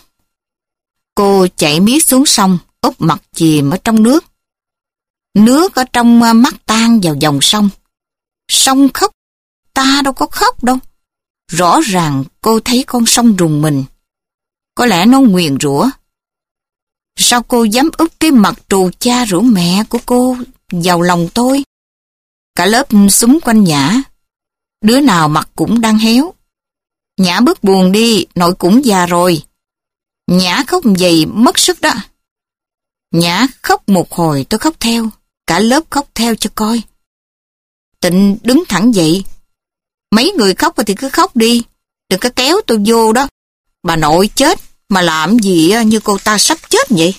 Cô chạy miết xuống sông, úp mặt chìm ở trong nước. Nước ở trong mắt tan vào dòng sông. Sông khóc, ta đâu có khóc đâu. Rõ ràng cô thấy con sông rùng mình. Có lẽ nó nguyền rủa. Sao cô dám úp cái mặt trù cha rủa mẹ của cô vào lòng tôi? Cả lớp xúm quanh Nhã. Đứa nào mặt cũng đang héo. Nhã bớt buồn đi, nội cũng già rồi. Nhã khóc vậy mất sức đó. Nhã khóc một hồi tôi khóc theo, cả lớp khóc theo cho coi. Tịnh đứng thẳng dậy. Mấy người khóc thì cứ khóc đi, đừng có kéo tôi vô đó. Bà nội chết mà làm gì như cô ta sắp chết vậy?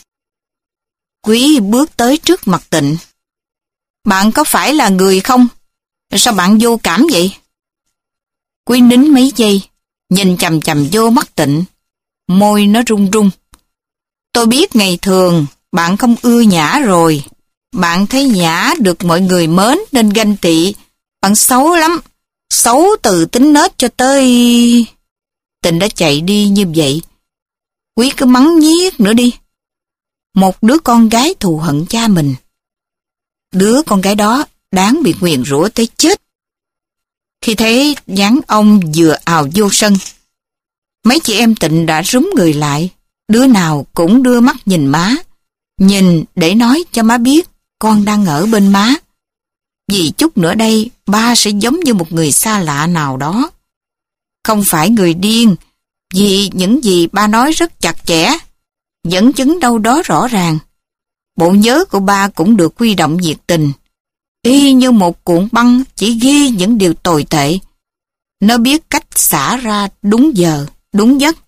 Quý bước tới trước mặt Tịnh. Bạn có phải là người không? Sao bạn vô cảm vậy? Quý nín mấy giây, nhìn chằm chằm vô mắt Tịnh. Môi nó run run. Tôi biết ngày thường bạn không ưa Nhã rồi. Bạn thấy Nhã được mọi người mến nên ganh tị. Bạn xấu lắm. Xấu từ tính nết cho tới... Tịnh đã chạy đi như vậy. Quý cứ mắng nhiếc nữa đi. Một đứa con gái thù hận cha mình. Đứa con gái đó đáng bị nguyền rủa tới chết. Khi thấy dáng ông vừa ào vô sân, mấy chị em Tịnh đã rúm người lại. Đứa nào cũng đưa mắt nhìn má. Nhìn để nói cho má biết con đang ở bên má. Vì chút nữa đây ba sẽ giống như một người xa lạ nào đó. Không phải người điên, vì những gì ba nói rất chặt chẽ, dẫn chứng đâu đó rõ ràng. Bộ nhớ của ba cũng được huy động nhiệt tình, y như một cuộn băng chỉ ghi những điều tồi tệ. Nó biết cách xả ra đúng giờ, đúng giấc.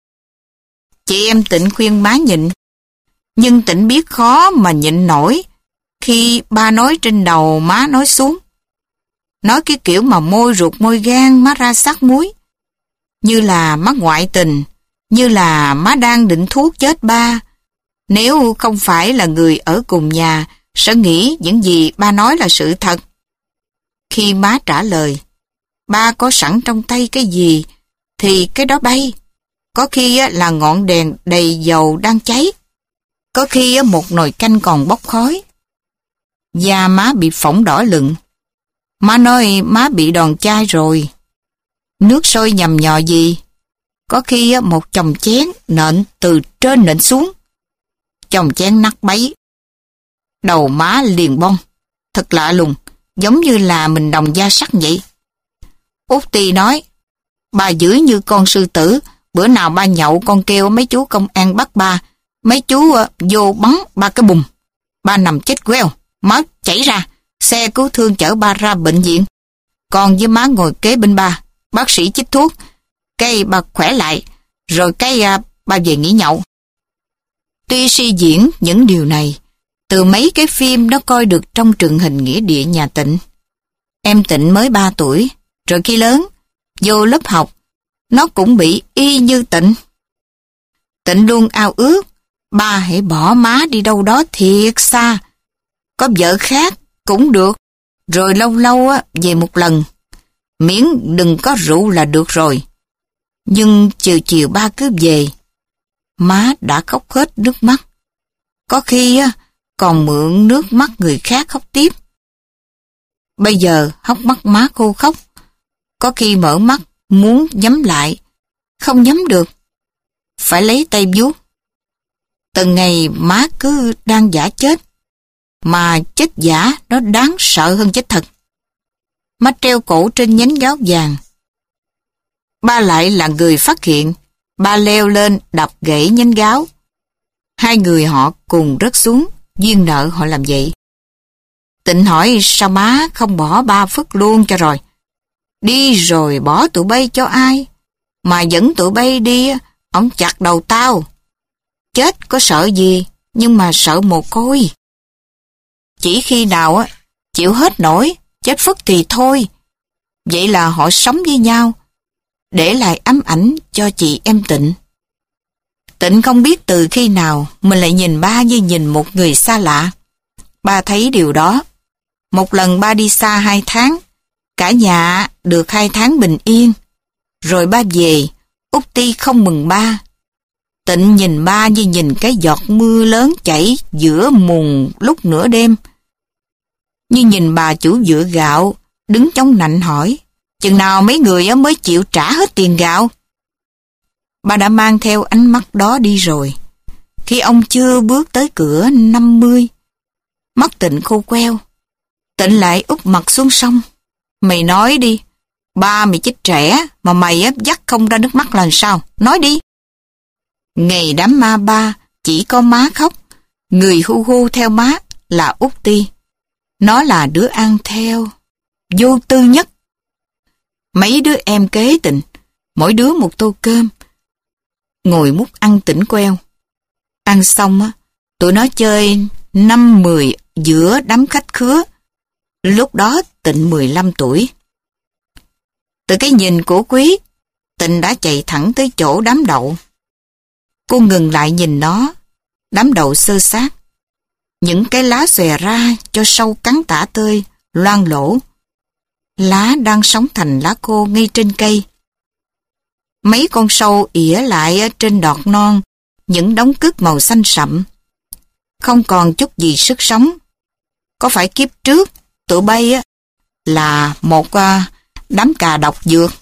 Chị em Tịnh khuyên má nhịn, nhưng Tịnh biết khó mà nhịn nổi khi ba nói trên đầu má nói xuống. Nói cái kiểu mà môi ruột môi gan má ra sát muối. Như là má ngoại tình, như là má đang định thuốc chết ba. Nếu không phải là người ở cùng nhà, sẽ nghĩ những gì ba nói là sự thật. Khi má trả lời, ba có sẵn trong tay cái gì, thì cái đó bay. Có khi là ngọn đèn đầy dầu đang cháy. Có khi một nồi canh còn bốc khói. Da má bị phỏng đỏ lựng. Má nói má bị đòn chai rồi. Nước sôi nhầm nhò gì. Có khi một chồng chén nện từ trên nện xuống. Chồng chén nát bấy. Đầu má liền bong. Thật lạ lùng, giống như là mình đồng da sắt vậy. Út Ti nói, ba giữ như con sư tử. Bữa nào ba nhậu con kêu mấy chú công an bắt ba. Mấy chú uh, vô bắn ba cái bùm. Ba nằm chết queo, máu chảy ra. Xe cứu thương chở ba ra bệnh viện. Con với má ngồi kế bên ba. Bác sĩ chích thuốc. Cái ba khỏe lại. Rồi cái uh, ba về nghỉ nhậu. Tuy suy diễn những điều này từ mấy cái phim nó coi được trong truyền hình nghĩa địa nhà Tịnh. Em Tịnh mới ba tuổi. Rồi khi lớn, vô lớp học, nó cũng bị y như Tịnh. Tịnh luôn ao ước, ba hãy bỏ má đi đâu đó thiệt xa. Có vợ khác cũng được, rồi lâu lâu á, về một lần. Miễn đừng có rượu là được rồi. Nhưng chiều chiều ba cứ về, má đã khóc hết nước mắt. Có khi á, còn mượn nước mắt người khác khóc tiếp. Bây giờ hốc mắt má khô khóc. Có khi mở mắt muốn nhắm lại, không nhắm được. Phải lấy tay vuốt. Từng ngày má cứ đang giả chết. Mà chết giả nó đáng sợ hơn chết thật. Má treo cổ trên nhánh gáo vàng. Ba lại là người phát hiện. Ba leo lên đập gãy nhánh gáo. Hai người họ cùng rớt xuống. Duyên nợ họ làm vậy. Tịnh hỏi sao má không bỏ ba Phất luôn cho rồi. Đi rồi bỏ tụi bay cho ai? Mà dẫn tụi bay đi, ông chặt đầu tao. Chết có sợ gì, nhưng mà sợ mồ côi. Chỉ khi nào á chịu hết nổi, chết Phất thì thôi. Vậy là họ sống với nhau, để lại ám ảnh cho chị em Tịnh. Tịnh không biết từ khi nào mình lại nhìn ba như nhìn một người xa lạ. Ba thấy điều đó. Một lần ba đi xa hai tháng, cả nhà được hai tháng bình yên. Rồi ba về, Út Ti không mừng ba. Tịnh nhìn ba như nhìn cái giọt mưa lớn chảy giữa mùng lúc nửa đêm. Như nhìn bà chủ vựa gạo, đứng chống nạnh hỏi, chừng nào mấy người mới chịu trả hết tiền gạo? Ba đã mang theo ánh mắt đó đi rồi. Khi ông chưa bước tới cửa năm mươi, mắt Tịnh khô queo. Tịnh lại úp mặt xuống sông. Mày nói đi, ba mày chết trẻ mà mày ép dắt không ra nước mắt là sao? Nói đi. Ngày đám ma ba chỉ có má khóc, Người hu hu theo má là Út Ti. Nó là đứa ăn theo, vô tư nhất. Mấy đứa em kế tình, mỗi đứa một tô cơm, ngồi múc ăn tỉnh queo. Ăn xong á, tụi nó chơi năm mười giữa đám khách khứa. Lúc đó Tịnh mười lăm tuổi. Từ cái nhìn của Quý, Tịnh đã chạy thẳng tới chỗ đám đậu. Cô ngừng lại nhìn nó, đám đậu xơ xác. Những cái lá xòe ra cho sâu cắn tả tơi, loang lỗ. Lá đang sống thành lá khô ngay trên cây. Mấy con sâu ỉa lại trên đọt non, những đống cứt màu xanh sậm. Không còn chút gì sức sống. Có phải kiếp trước, tụi bay á, là một uh, đám cà độc dược.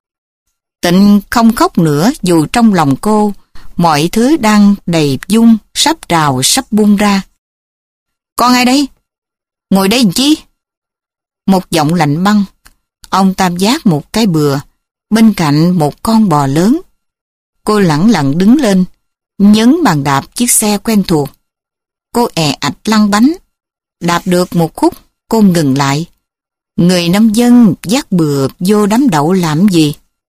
Tịnh không khóc nữa dù trong lòng cô, mọi thứ đang đầy dung, sắp trào, sắp buông ra. Con ai đây? Ngồi đây làm chi? Một giọng lạnh băng. Ông tam giác một cái bừa, bên cạnh một con bò lớn. Cô lẳng lặng đứng lên, nhấn bàn đạp chiếc xe quen thuộc. Cô è ạch lăn bánh. Đạp được một khúc, cô ngừng lại. Người nông dân dắt bừa vô đám đậu làm gì?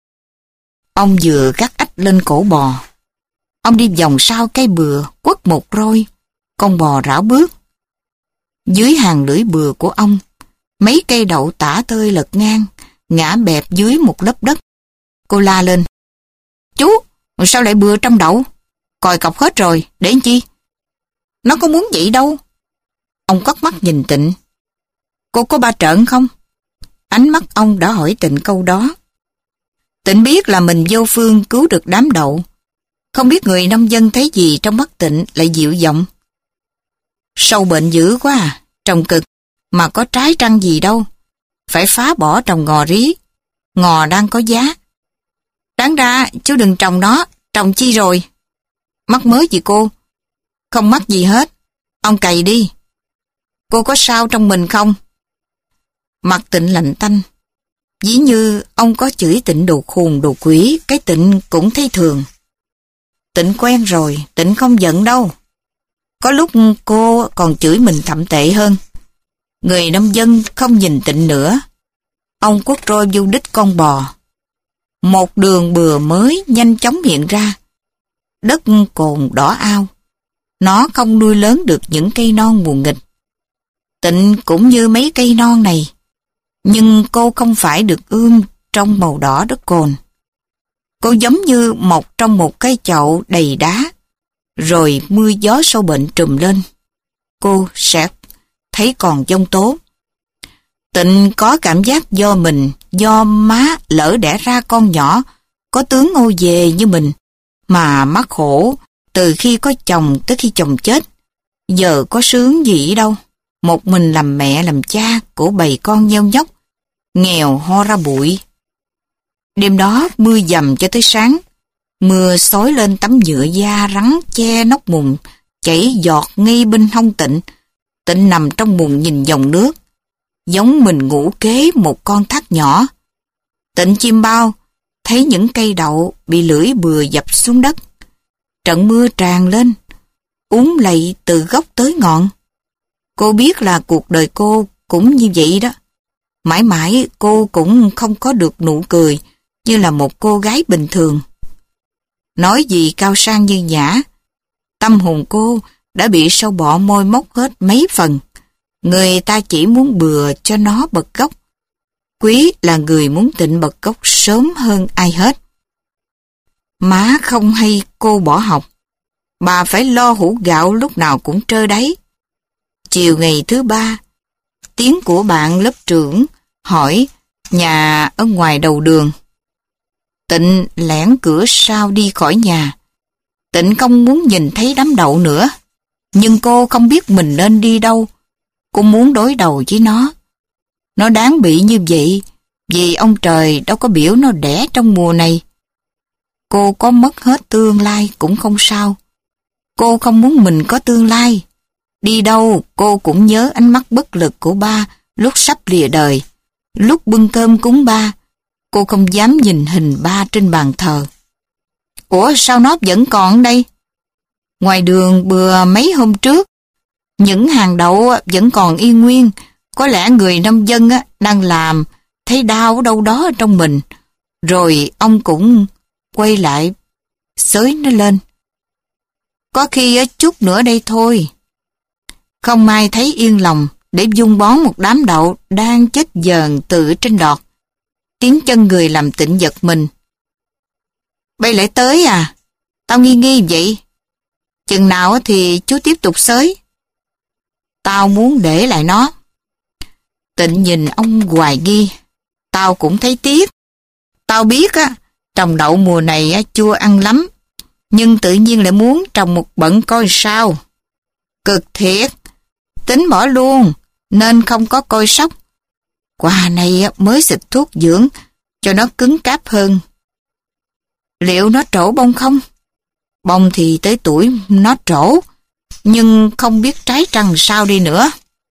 Ông vừa gắt ách lên cổ bò. Ông đi vòng sau cây bừa, quất một roi. Con bò rảo bước. Dưới hàng lưỡi bừa của ông, mấy cây đậu tả tơi lật ngang, ngã bẹp dưới một lớp đất. Cô la lên. Chú, sao lại bừa trong đậu? Còi cọc hết rồi, để làm chi? Nó có muốn vậy đâu. Ông cất mắt nhìn Tịnh. Cô có ba trợn không? Ánh mắt ông đã hỏi Tịnh câu đó. Tịnh biết là mình vô phương cứu được đám đậu. Không biết người nông dân thấy gì trong mắt Tịnh lại dịu giọng. Sâu bệnh dữ quá à, trồng cực, mà có trái trăng gì đâu. Phải phá bỏ trồng ngò rí. Ngò đang có giá. Đáng ra chú đừng trồng nó, trồng chi rồi. Mắc mớ gì cô? Không mắc gì hết. Ông cày đi. Cô có sao trong mình không? Mặt Tịnh lạnh tanh. Dĩ như ông có chửi Tịnh đồ khùng đồ quỷ, cái Tịnh cũng thấy thường. Tịnh quen rồi, Tịnh không giận đâu. Có lúc cô còn chửi mình thậm tệ hơn. Người nông dân không nhìn Tịnh nữa. Ông quất roi vô đít con bò. Một đường bừa mới nhanh chóng hiện ra. Đất cồn đỏ ao. Nó không nuôi lớn được những cây non mù nghịch. Tịnh cũng như mấy cây non này. Nhưng cô không phải được ươm trong màu đỏ đất cồn. Cô giống như mọc trong một cái chậu đầy đá. Rồi mưa gió sâu bệnh trùm lên. Cô sẽ thấy còn giông tố. Tịnh có cảm giác do mình, do má lỡ đẻ ra con nhỏ, có tướng ngô về như mình, mà mắc khổ từ khi có chồng tới khi chồng chết. Giờ có sướng gì đâu, một mình làm mẹ làm cha của bầy con nheo nhóc, nghèo ho ra bụi. Đêm đó mưa dầm cho tới sáng, mưa xối lên tấm nhựa da rắn che nóc mùng, chảy giọt ngay bên hông Tịnh. Tịnh nằm trong mùng nhìn dòng nước, giống mình ngủ kế một con thác nhỏ. Tịnh chim bao, thấy những cây đậu bị lưỡi bừa dập xuống đất. Trận mưa tràn lên, uốn lạy từ gốc tới ngọn. Cô biết là cuộc đời cô cũng như vậy đó. Mãi mãi cô cũng không có được nụ cười như là một cô gái bình thường. Nói gì cao sang như nhã, tâm hồn cô đã bị sâu bọ môi móc hết mấy phần. Người ta chỉ muốn bừa cho nó bật gốc. Quý là người muốn Tịnh bật gốc sớm hơn ai hết. Má không hay cô bỏ học. Bà phải lo hũ gạo lúc nào cũng trơ đáy. Chiều ngày thứ ba, tiếng của bạn lớp trưởng hỏi nhà ở ngoài đầu đường. Tịnh lẻn cửa sau đi khỏi nhà. Tịnh không muốn nhìn thấy đám đậu nữa. Nhưng cô không biết mình nên đi đâu. Cô muốn đối đầu với nó. Nó đáng bị như vậy vì ông trời đâu có biểu nó đẻ trong mùa này. Cô có mất hết tương lai cũng không sao. Cô không muốn mình có tương lai. Đi đâu cô cũng nhớ ánh mắt bất lực của ba lúc sắp lìa đời. Lúc bưng cơm cúng ba, cô không dám nhìn hình ba trên bàn thờ. Ủa sao nó vẫn còn ở đây? Ngoài đường bừa mấy hôm trước, những hàng đậu vẫn còn y nguyên. Có lẽ người nông dân đang làm, thấy đau đâu đó trong mình. Rồi ông cũng quay lại, xới nó lên. Có khi chút nữa đây thôi. Không ai thấy yên lòng để vun bón một đám đậu đang chết dờn từ trên đọt. Tiếng chân người làm Tịnh giật mình. Bay lại tới à? Tao nghi nghi vậy. Chừng nào thì chú tiếp tục xới. Tao muốn để lại nó. Tịnh nhìn ông hoài nghi. Tao cũng thấy tiếc. Tao biết á, trồng đậu mùa này á, chua ăn lắm. Nhưng tự nhiên lại muốn trồng một bận coi sao. Cực thiệt. Tính bỏ luôn, nên không có coi sóc. Quả này mới xịt thuốc dưỡng, cho nó cứng cáp hơn. Liệu nó trổ bông không? Bông thì tới tuổi nó trổ, nhưng không biết trái trăng sao đi nữa.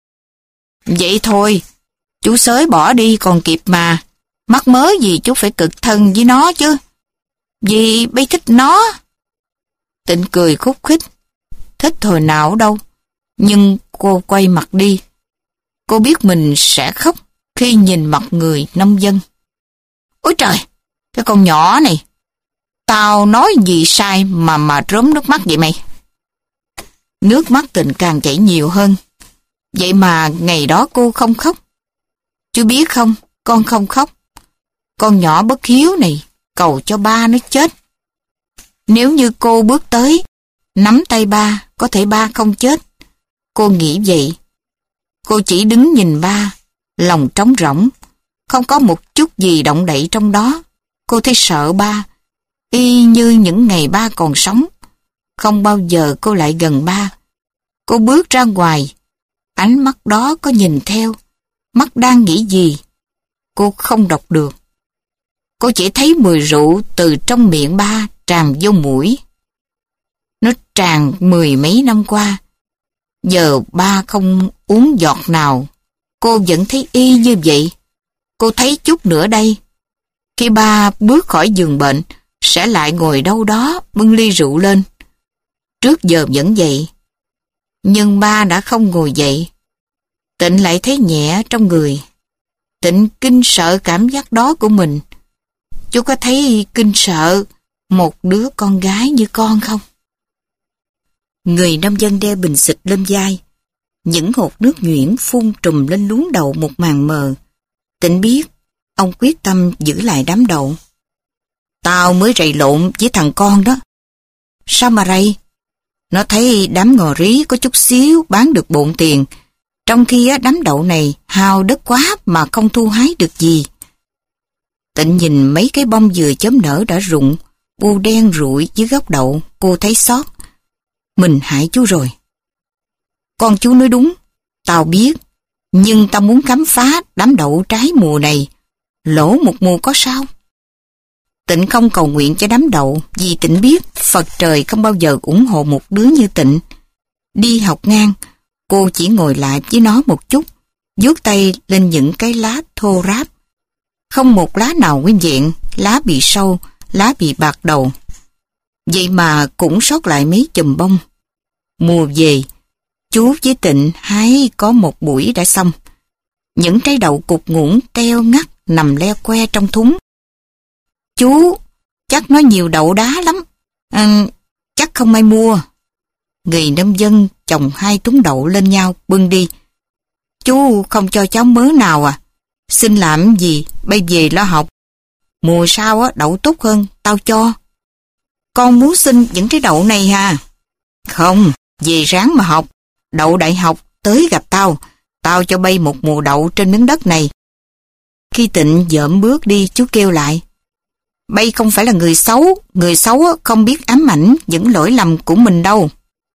Vậy thôi, chú xới bỏ đi còn kịp mà. Mắc mớ gì chú phải cực thân với nó chứ. Vì bây thích nó. Tịnh cười khúc khích. Thích hồi nào đâu. Nhưng cô quay mặt đi. Cô biết mình sẽ khóc khi nhìn mặt người nông dân. Ôi trời, cái con nhỏ này. Tao nói gì sai mà mà rớm nước mắt vậy mày? Nước mắt Tịnh càng chảy nhiều hơn. Vậy mà ngày đó cô không khóc. Chú biết không, con không khóc. Con nhỏ bất hiếu này cầu cho ba nó chết. Nếu như cô bước tới, nắm tay ba, có thể ba không chết. Cô nghĩ vậy. Cô chỉ đứng nhìn ba, lòng trống rỗng, không có một chút gì động đậy trong đó. Cô thấy sợ ba, y như những ngày ba còn sống. Không bao giờ cô lại gần ba. Cô bước ra ngoài, ánh mắt đó có nhìn theo, mắt đang nghĩ gì. Cô không đọc được. Cô chỉ thấy mùi rượu từ trong miệng ba tràn vô mũi. Nó tràn mười mấy năm qua. Giờ ba không uống giọt nào. Cô vẫn thấy y như vậy. Cô thấy chút nữa đây. Khi ba bước khỏi giường bệnh, sẽ lại ngồi đâu đó bưng ly rượu lên. Trước giờ vẫn vậy. Nhưng ba đã không ngồi dậy. Tịnh lại thấy nhẹ trong người. Tịnh kinh sợ cảm giác đó của mình. Chú có thấy kinh sợ một đứa con gái như con không? Người nông dân đeo bình xịt lên vai. Những hột nước nhuyễn phun trùm lên luống đậu một màn mờ. Tịnh biết, ông quyết tâm giữ lại đám đậu. Tao mới rầy lộn với thằng con đó. Sao mà rầy? Nó thấy đám ngò rí có chút xíu bán được bộn tiền, trong khi đám đậu này hao đất quá mà không thu hái được gì. Tịnh nhìn mấy cái bông vừa chớm nở đã rụng, bu đen rụi dưới gốc đậu, cô thấy xót. Mình hại chú rồi. Con chú nói đúng, tao biết, nhưng tao muốn khám phá đám đậu trái mùa này. Lỗ một mùa có sao? Tịnh không cầu nguyện cho đám đậu, vì Tịnh biết Phật trời không bao giờ ủng hộ một đứa như Tịnh. Đi học ngang, cô chỉ ngồi lại với nó một chút, vuốt tay lên những cái lá thô ráp. Không một lá nào nguyên vẹn, lá bị sâu, lá bị bạc đầu. Vậy mà cũng sót lại mấy chùm bông. Mùa về, chú với Tịnh hái có một buổi đã xong. Những trái đậu cục ngủn teo ngắt nằm leo que trong thúng. Chú, chắc nó nhiều đậu đá lắm. À, chắc không ai mua. Người nông dân chồng hai thúng đậu lên nhau bưng đi. Chú không cho cháu mớ nào à? Xin làm gì, bây về lo học. Mùa sau á, đậu tốt hơn, tao cho. Con muốn xin những trái đậu này ha. Không, về ráng mà học. Đậu đại học, tới gặp tao. Tao cho bay một mùa đậu trên miếng đất này. Khi Tịnh dợm bước đi, chú kêu lại. Bay không phải là người xấu. Người xấu không biết ám ảnh những lỗi lầm của mình đâu.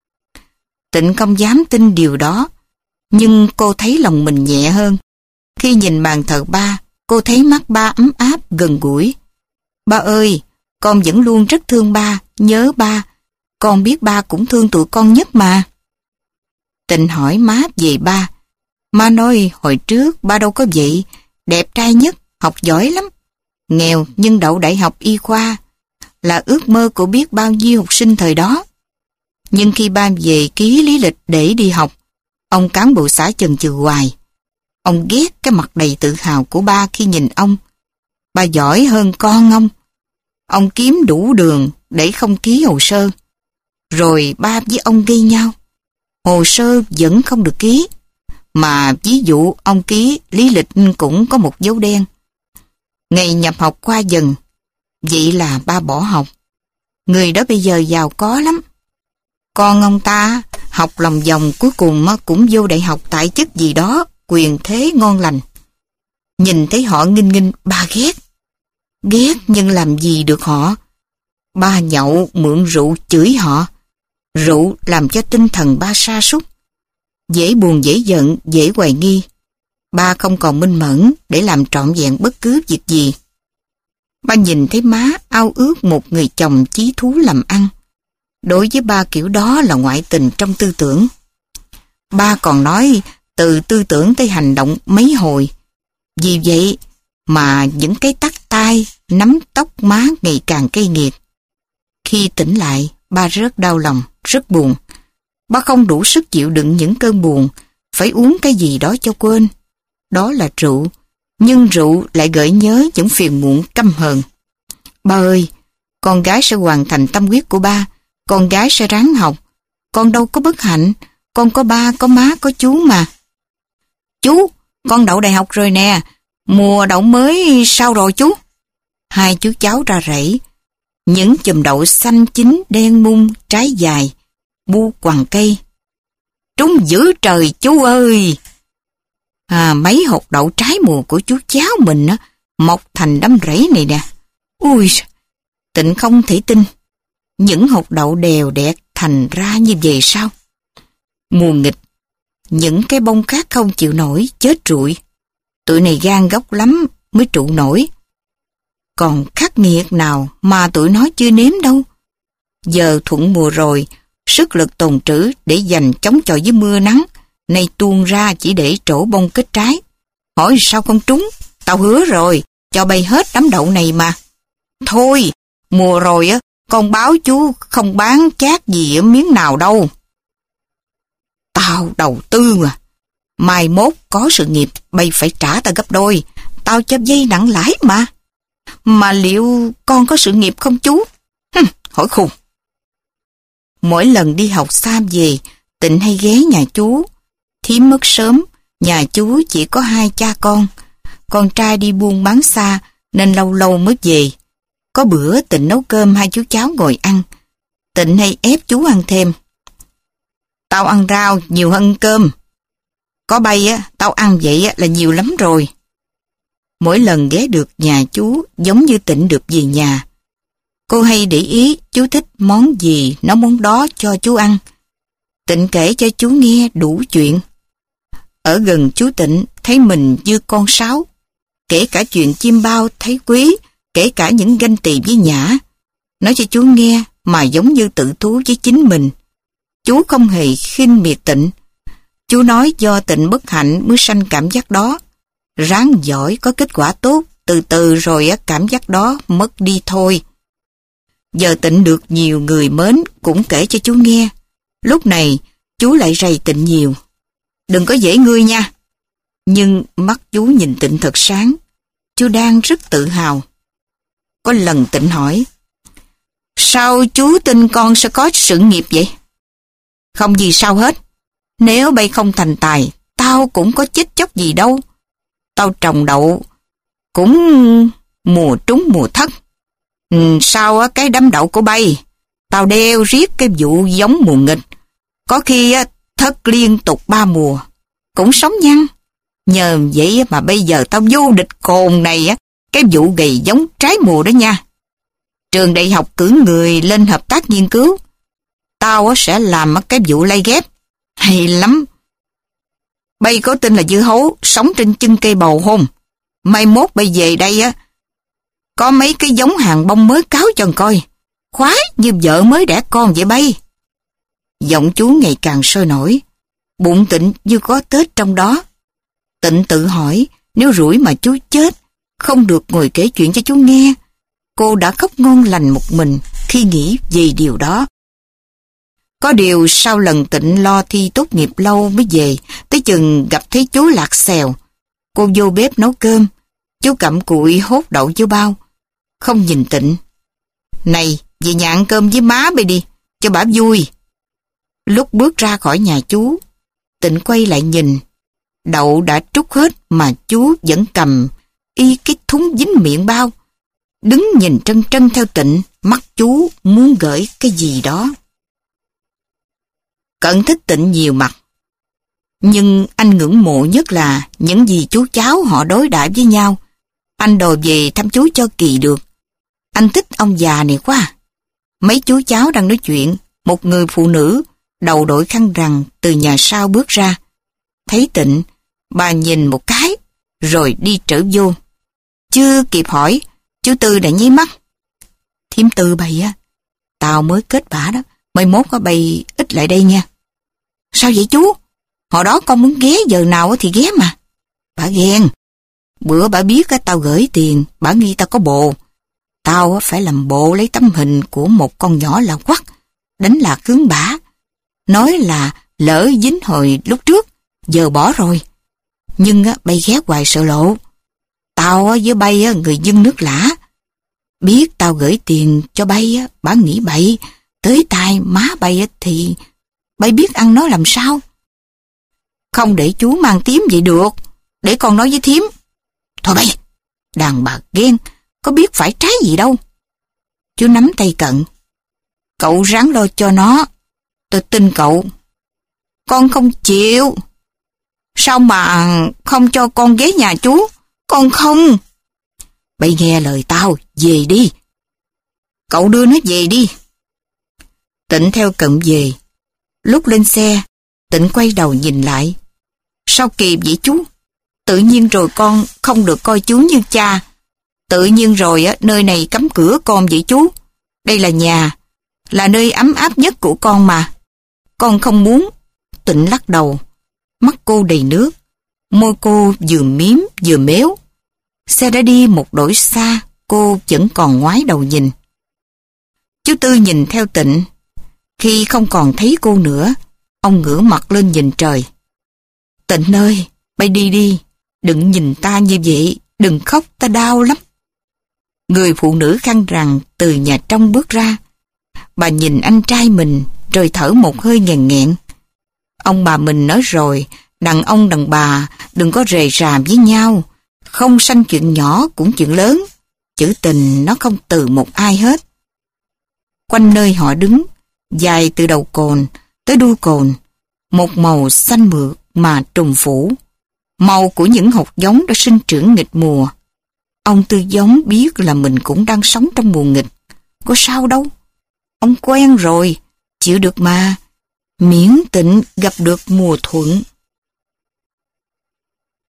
Tịnh không dám tin điều đó. Nhưng cô thấy lòng mình nhẹ hơn. Khi nhìn bàn thờ ba, cô thấy mắt ba ấm áp, gần gũi. Ba ơi, con vẫn luôn rất thương ba, nhớ ba. Con biết ba cũng thương tụi con nhất mà. Tịnh hỏi má về ba. Má nói hồi trước ba đâu có vậy, đẹp trai nhất, học giỏi lắm. Nghèo nhưng đậu đại học y khoa, là ước mơ của biết bao nhiêu học sinh thời đó. Nhưng khi ba về ký lý lịch để đi học, ông cán bộ xã chần chừ hoài. Ông ghét cái mặt đầy tự hào của ba khi nhìn ông. Ba giỏi hơn con ông. Ông kiếm đủ đường để không ký hồ sơ. Rồi ba với ông gây nhau. Hồ sơ vẫn không được ký. Mà ví dụ ông ký lý lịch cũng có một dấu đen. Ngày nhập học qua dần. Vậy là ba bỏ học. Người đó bây giờ giàu có lắm. Con ông ta học lòng vòng cuối cùng cũng vô đại học tại chức gì đó, quyền thế ngon lành. Nhìn thấy họ nghinh nghinh, ba ghét. Ghét nhưng làm gì được họ. Ba nhậu mượn rượu chửi họ. Rượu làm cho tinh thần ba sa sút. Dễ buồn dễ giận, dễ hoài nghi. Ba không còn minh mẫn để làm trọn vẹn bất cứ việc gì. Ba nhìn thấy má ao ước một người chồng chí thú làm ăn. Đối với ba kiểu đó là ngoại tình trong tư tưởng. Ba còn nói từ tư tưởng tới hành động mấy hồi. Vì vậy mà những cái tắt tai, nắm tóc má ngày càng cay nghiệt. Khi tỉnh lại, ba rất đau lòng, rất buồn. Ba không đủ sức chịu đựng những cơn buồn, phải uống cái gì đó cho quên. Đó là rượu, nhưng rượu lại gợi nhớ những phiền muộn căm hờn. Ba ơi, con gái sẽ hoàn thành tâm huyết của ba, con gái sẽ ráng học. Con đâu có bất hạnh, con có ba, có má, có chú mà. Chú, con đậu đại học rồi nè, mùa đậu mới sao rồi chú? Hai chú cháu ra rẫy, những chùm đậu xanh chín đen mung, trái dài, bu quằn cây. Trúng dữ trời chú ơi! À, mấy hột đậu trái mùa của chú cháu mình á, mọc thành đám rẫy này nè. Ui, Tịnh không thể tin. Những hột đậu đều đẹt thành ra như vậy sao? Mùa nghịch, những cái bông khác không chịu nổi, chết rụi. Tụi này gan góc lắm mới trụ nổi. Còn khắc nghiệt nào mà tụi nó chưa nếm đâu. Giờ thuận mùa rồi, sức lực tồn trữ để dành chống chọi với mưa nắng, nay tuôn ra chỉ để trổ bông kết trái. Hỏi sao không trúng? Tao hứa rồi, cho bay hết đám đậu này mà. Thôi, mùa rồi á, con báo chú không bán chát gì ở miếng nào đâu. Tao đầu tư mà. Mai mốt có sự nghiệp, bay phải trả tao gấp đôi. Tao cho dây nặng lãi mà. Mà liệu con có sự nghiệp không chú? Hừm, hỏi khùng. Mỗi lần đi học xa về, Tịnh hay ghé nhà chú. Thím mất sớm, nhà chú chỉ có hai cha con. Con trai đi buôn bán xa, nên lâu lâu mới về. Có bữa Tịnh nấu cơm hai chú cháu ngồi ăn. Tịnh hay ép chú ăn thêm. Tao ăn rau nhiều hơn cơm. Có bay á, tao ăn vậy á là nhiều lắm rồi. Mỗi lần ghé được nhà chú giống như Tịnh được về nhà. Cô hay để ý chú thích món gì nấu món đó cho chú ăn. Tịnh kể cho chú nghe đủ chuyện. Ở gần chú Tịnh thấy mình như con sáo. Kể cả chuyện chim bao thấy quý, kể cả những ganh tị với Nhã. Nói cho chú nghe mà giống như tự thú với chính mình. Chú không hề khinh miệt Tịnh. Chú nói do Tịnh bất hạnh mới sanh cảm giác đó. Ráng giỏi có kết quả tốt, từ từ rồi cảm giác đó mất đi thôi. Giờ Tịnh được nhiều người mến cũng kể cho chú nghe. Lúc này chú lại rầy Tịnh nhiều. Đừng có dễ ngươi nha. Nhưng mắt chú nhìn Tịnh thật sáng. Chú đang rất tự hào. Có lần Tịnh hỏi, sao chú tin con sẽ có sự nghiệp vậy? Không gì sao hết. Nếu bay không thành tài, tao cũng có chết chóc gì đâu. Tao trồng đậu cũng mùa trúng mùa thất. Ừ, sao á, cái đám đậu của bay tao đeo riết cái vụ giống mùa nghịch. Có khi á, thất liên tục ba mùa cũng sống nhăn. Nhờ vậy mà bây giờ tao vô địch cồn này á, cái vụ gầy giống trái mùa đó nha. Trường đại học cử người lên hợp tác nghiên cứu. Tao á, sẽ làm cái vụ lay ghép. Hay lắm. Bay có tin là dưa hấu sống trên chân cây bầu không? Mai mốt bay về đây á, có mấy cái giống hàng bông mới cáo cho coi. Khoái như vợ mới đẻ con vậy bay. Giọng chú ngày càng sôi nổi. Bụng Tịnh như có Tết trong đó. Tịnh tự hỏi, nếu rủi mà chú chết, không được ngồi kể chuyện cho chú nghe. Cô đã khóc ngon lành một mình khi nghĩ về điều đó. Có điều sau lần Tịnh lo thi tốt nghiệp lâu mới về, tới chừng gặp thấy chú lạc xèo. Cô vô bếp nấu cơm, chú cặm cụi hốt đậu vô bao. Không nhìn Tịnh. Này, về nhà ăn cơm với má bay đi, cho bả vui. Lúc bước ra khỏi nhà chú, Tịnh quay lại nhìn. Đậu đã trút hết mà chú vẫn cầm y cái thúng dính miệng bao. Đứng nhìn trân trân theo Tịnh, mắt chú muốn gửi cái gì đó. Cận thích Tịnh nhiều mặt. Nhưng anh ngưỡng mộ nhất là những gì chú cháu họ đối đãi với nhau. Anh đòi về thăm chú cho kỳ được. Anh thích ông già này quá. Mấy chú cháu đang nói chuyện, một người phụ nữ đầu đội khăn rằn từ nhà sau bước ra. Thấy Tịnh, bà nhìn một cái, rồi đi trở vô. Chưa kịp hỏi, chú Tư đã nháy mắt. Thím Tư bày á, tao mới kết bả đó, mai mốt có bày ít lại đây nha. Sao vậy chú? Hồi đó con muốn ghé giờ nào thì ghé mà. Bà ghen. Bữa bà biết tao gửi tiền, bà nghi tao có bồ. Tao phải làm bộ lấy tấm hình của một con nhỏ là quắc, đánh lạc hướng bả. Nói là lỡ dính hồi lúc trước, giờ bỏ rồi. Nhưng bay ghé hoài sợ lộ. Tao với bay người dân nước lã. Biết tao gửi tiền cho bay, bà nghĩ bậy. Tới tai má bay thì bay biết ăn nói làm sao. Không để chú mang tím vậy được. Để con nói với thím. Thôi bay, đàn bà ghen, có biết phải trái gì đâu. Chú nắm tay Cận. Cậu ráng lo cho nó. Tôi tin cậu. Con không chịu. Sao mà không cho con ghé nhà chú? Con không. Bay nghe lời tao, về đi. Cậu đưa nó về đi. Tịnh theo Cận về. Lúc lên xe, Tịnh quay đầu nhìn lại. Sao kỳ vậy chú? Tự nhiên rồi con không được coi chú như cha. Tự nhiên rồi á, nơi này cấm cửa con vậy chú. Đây là nhà, là nơi ấm áp nhất của con mà. Con không muốn. Tịnh lắc đầu. Mắt cô đầy nước. Môi cô vừa miếm vừa méo. Xe đã đi một đổi xa, cô vẫn còn ngoái đầu nhìn. Chú Tư nhìn theo Tịnh. Khi không còn thấy cô nữa, ông ngửa mặt lên nhìn trời. Tịnh ơi, bay đi đi. Đừng nhìn ta như vậy, đừng khóc, ta đau lắm. Người phụ nữ khăn rằn từ nhà trong bước ra. Bà nhìn anh trai mình, rồi thở một hơi nghẹn nghẹn. Ông bà mình nói rồi, đàn ông đàn bà đừng có rề rà với nhau. Không sanh chuyện nhỏ cũng chuyện lớn. Chữ tình nó không từ một ai hết. Quanh nơi họ đứng, dài từ đầu cồn tới đuôi cồn, một màu xanh mượt mà trùng phủ. Màu của những hột giống đã sinh trưởng nghịch mùa. Ông Tư giống biết là mình cũng đang sống trong mùa nghịch. Có sao đâu. Ông quen rồi, chịu được mà. Miễn Tịnh gặp được mùa thuận.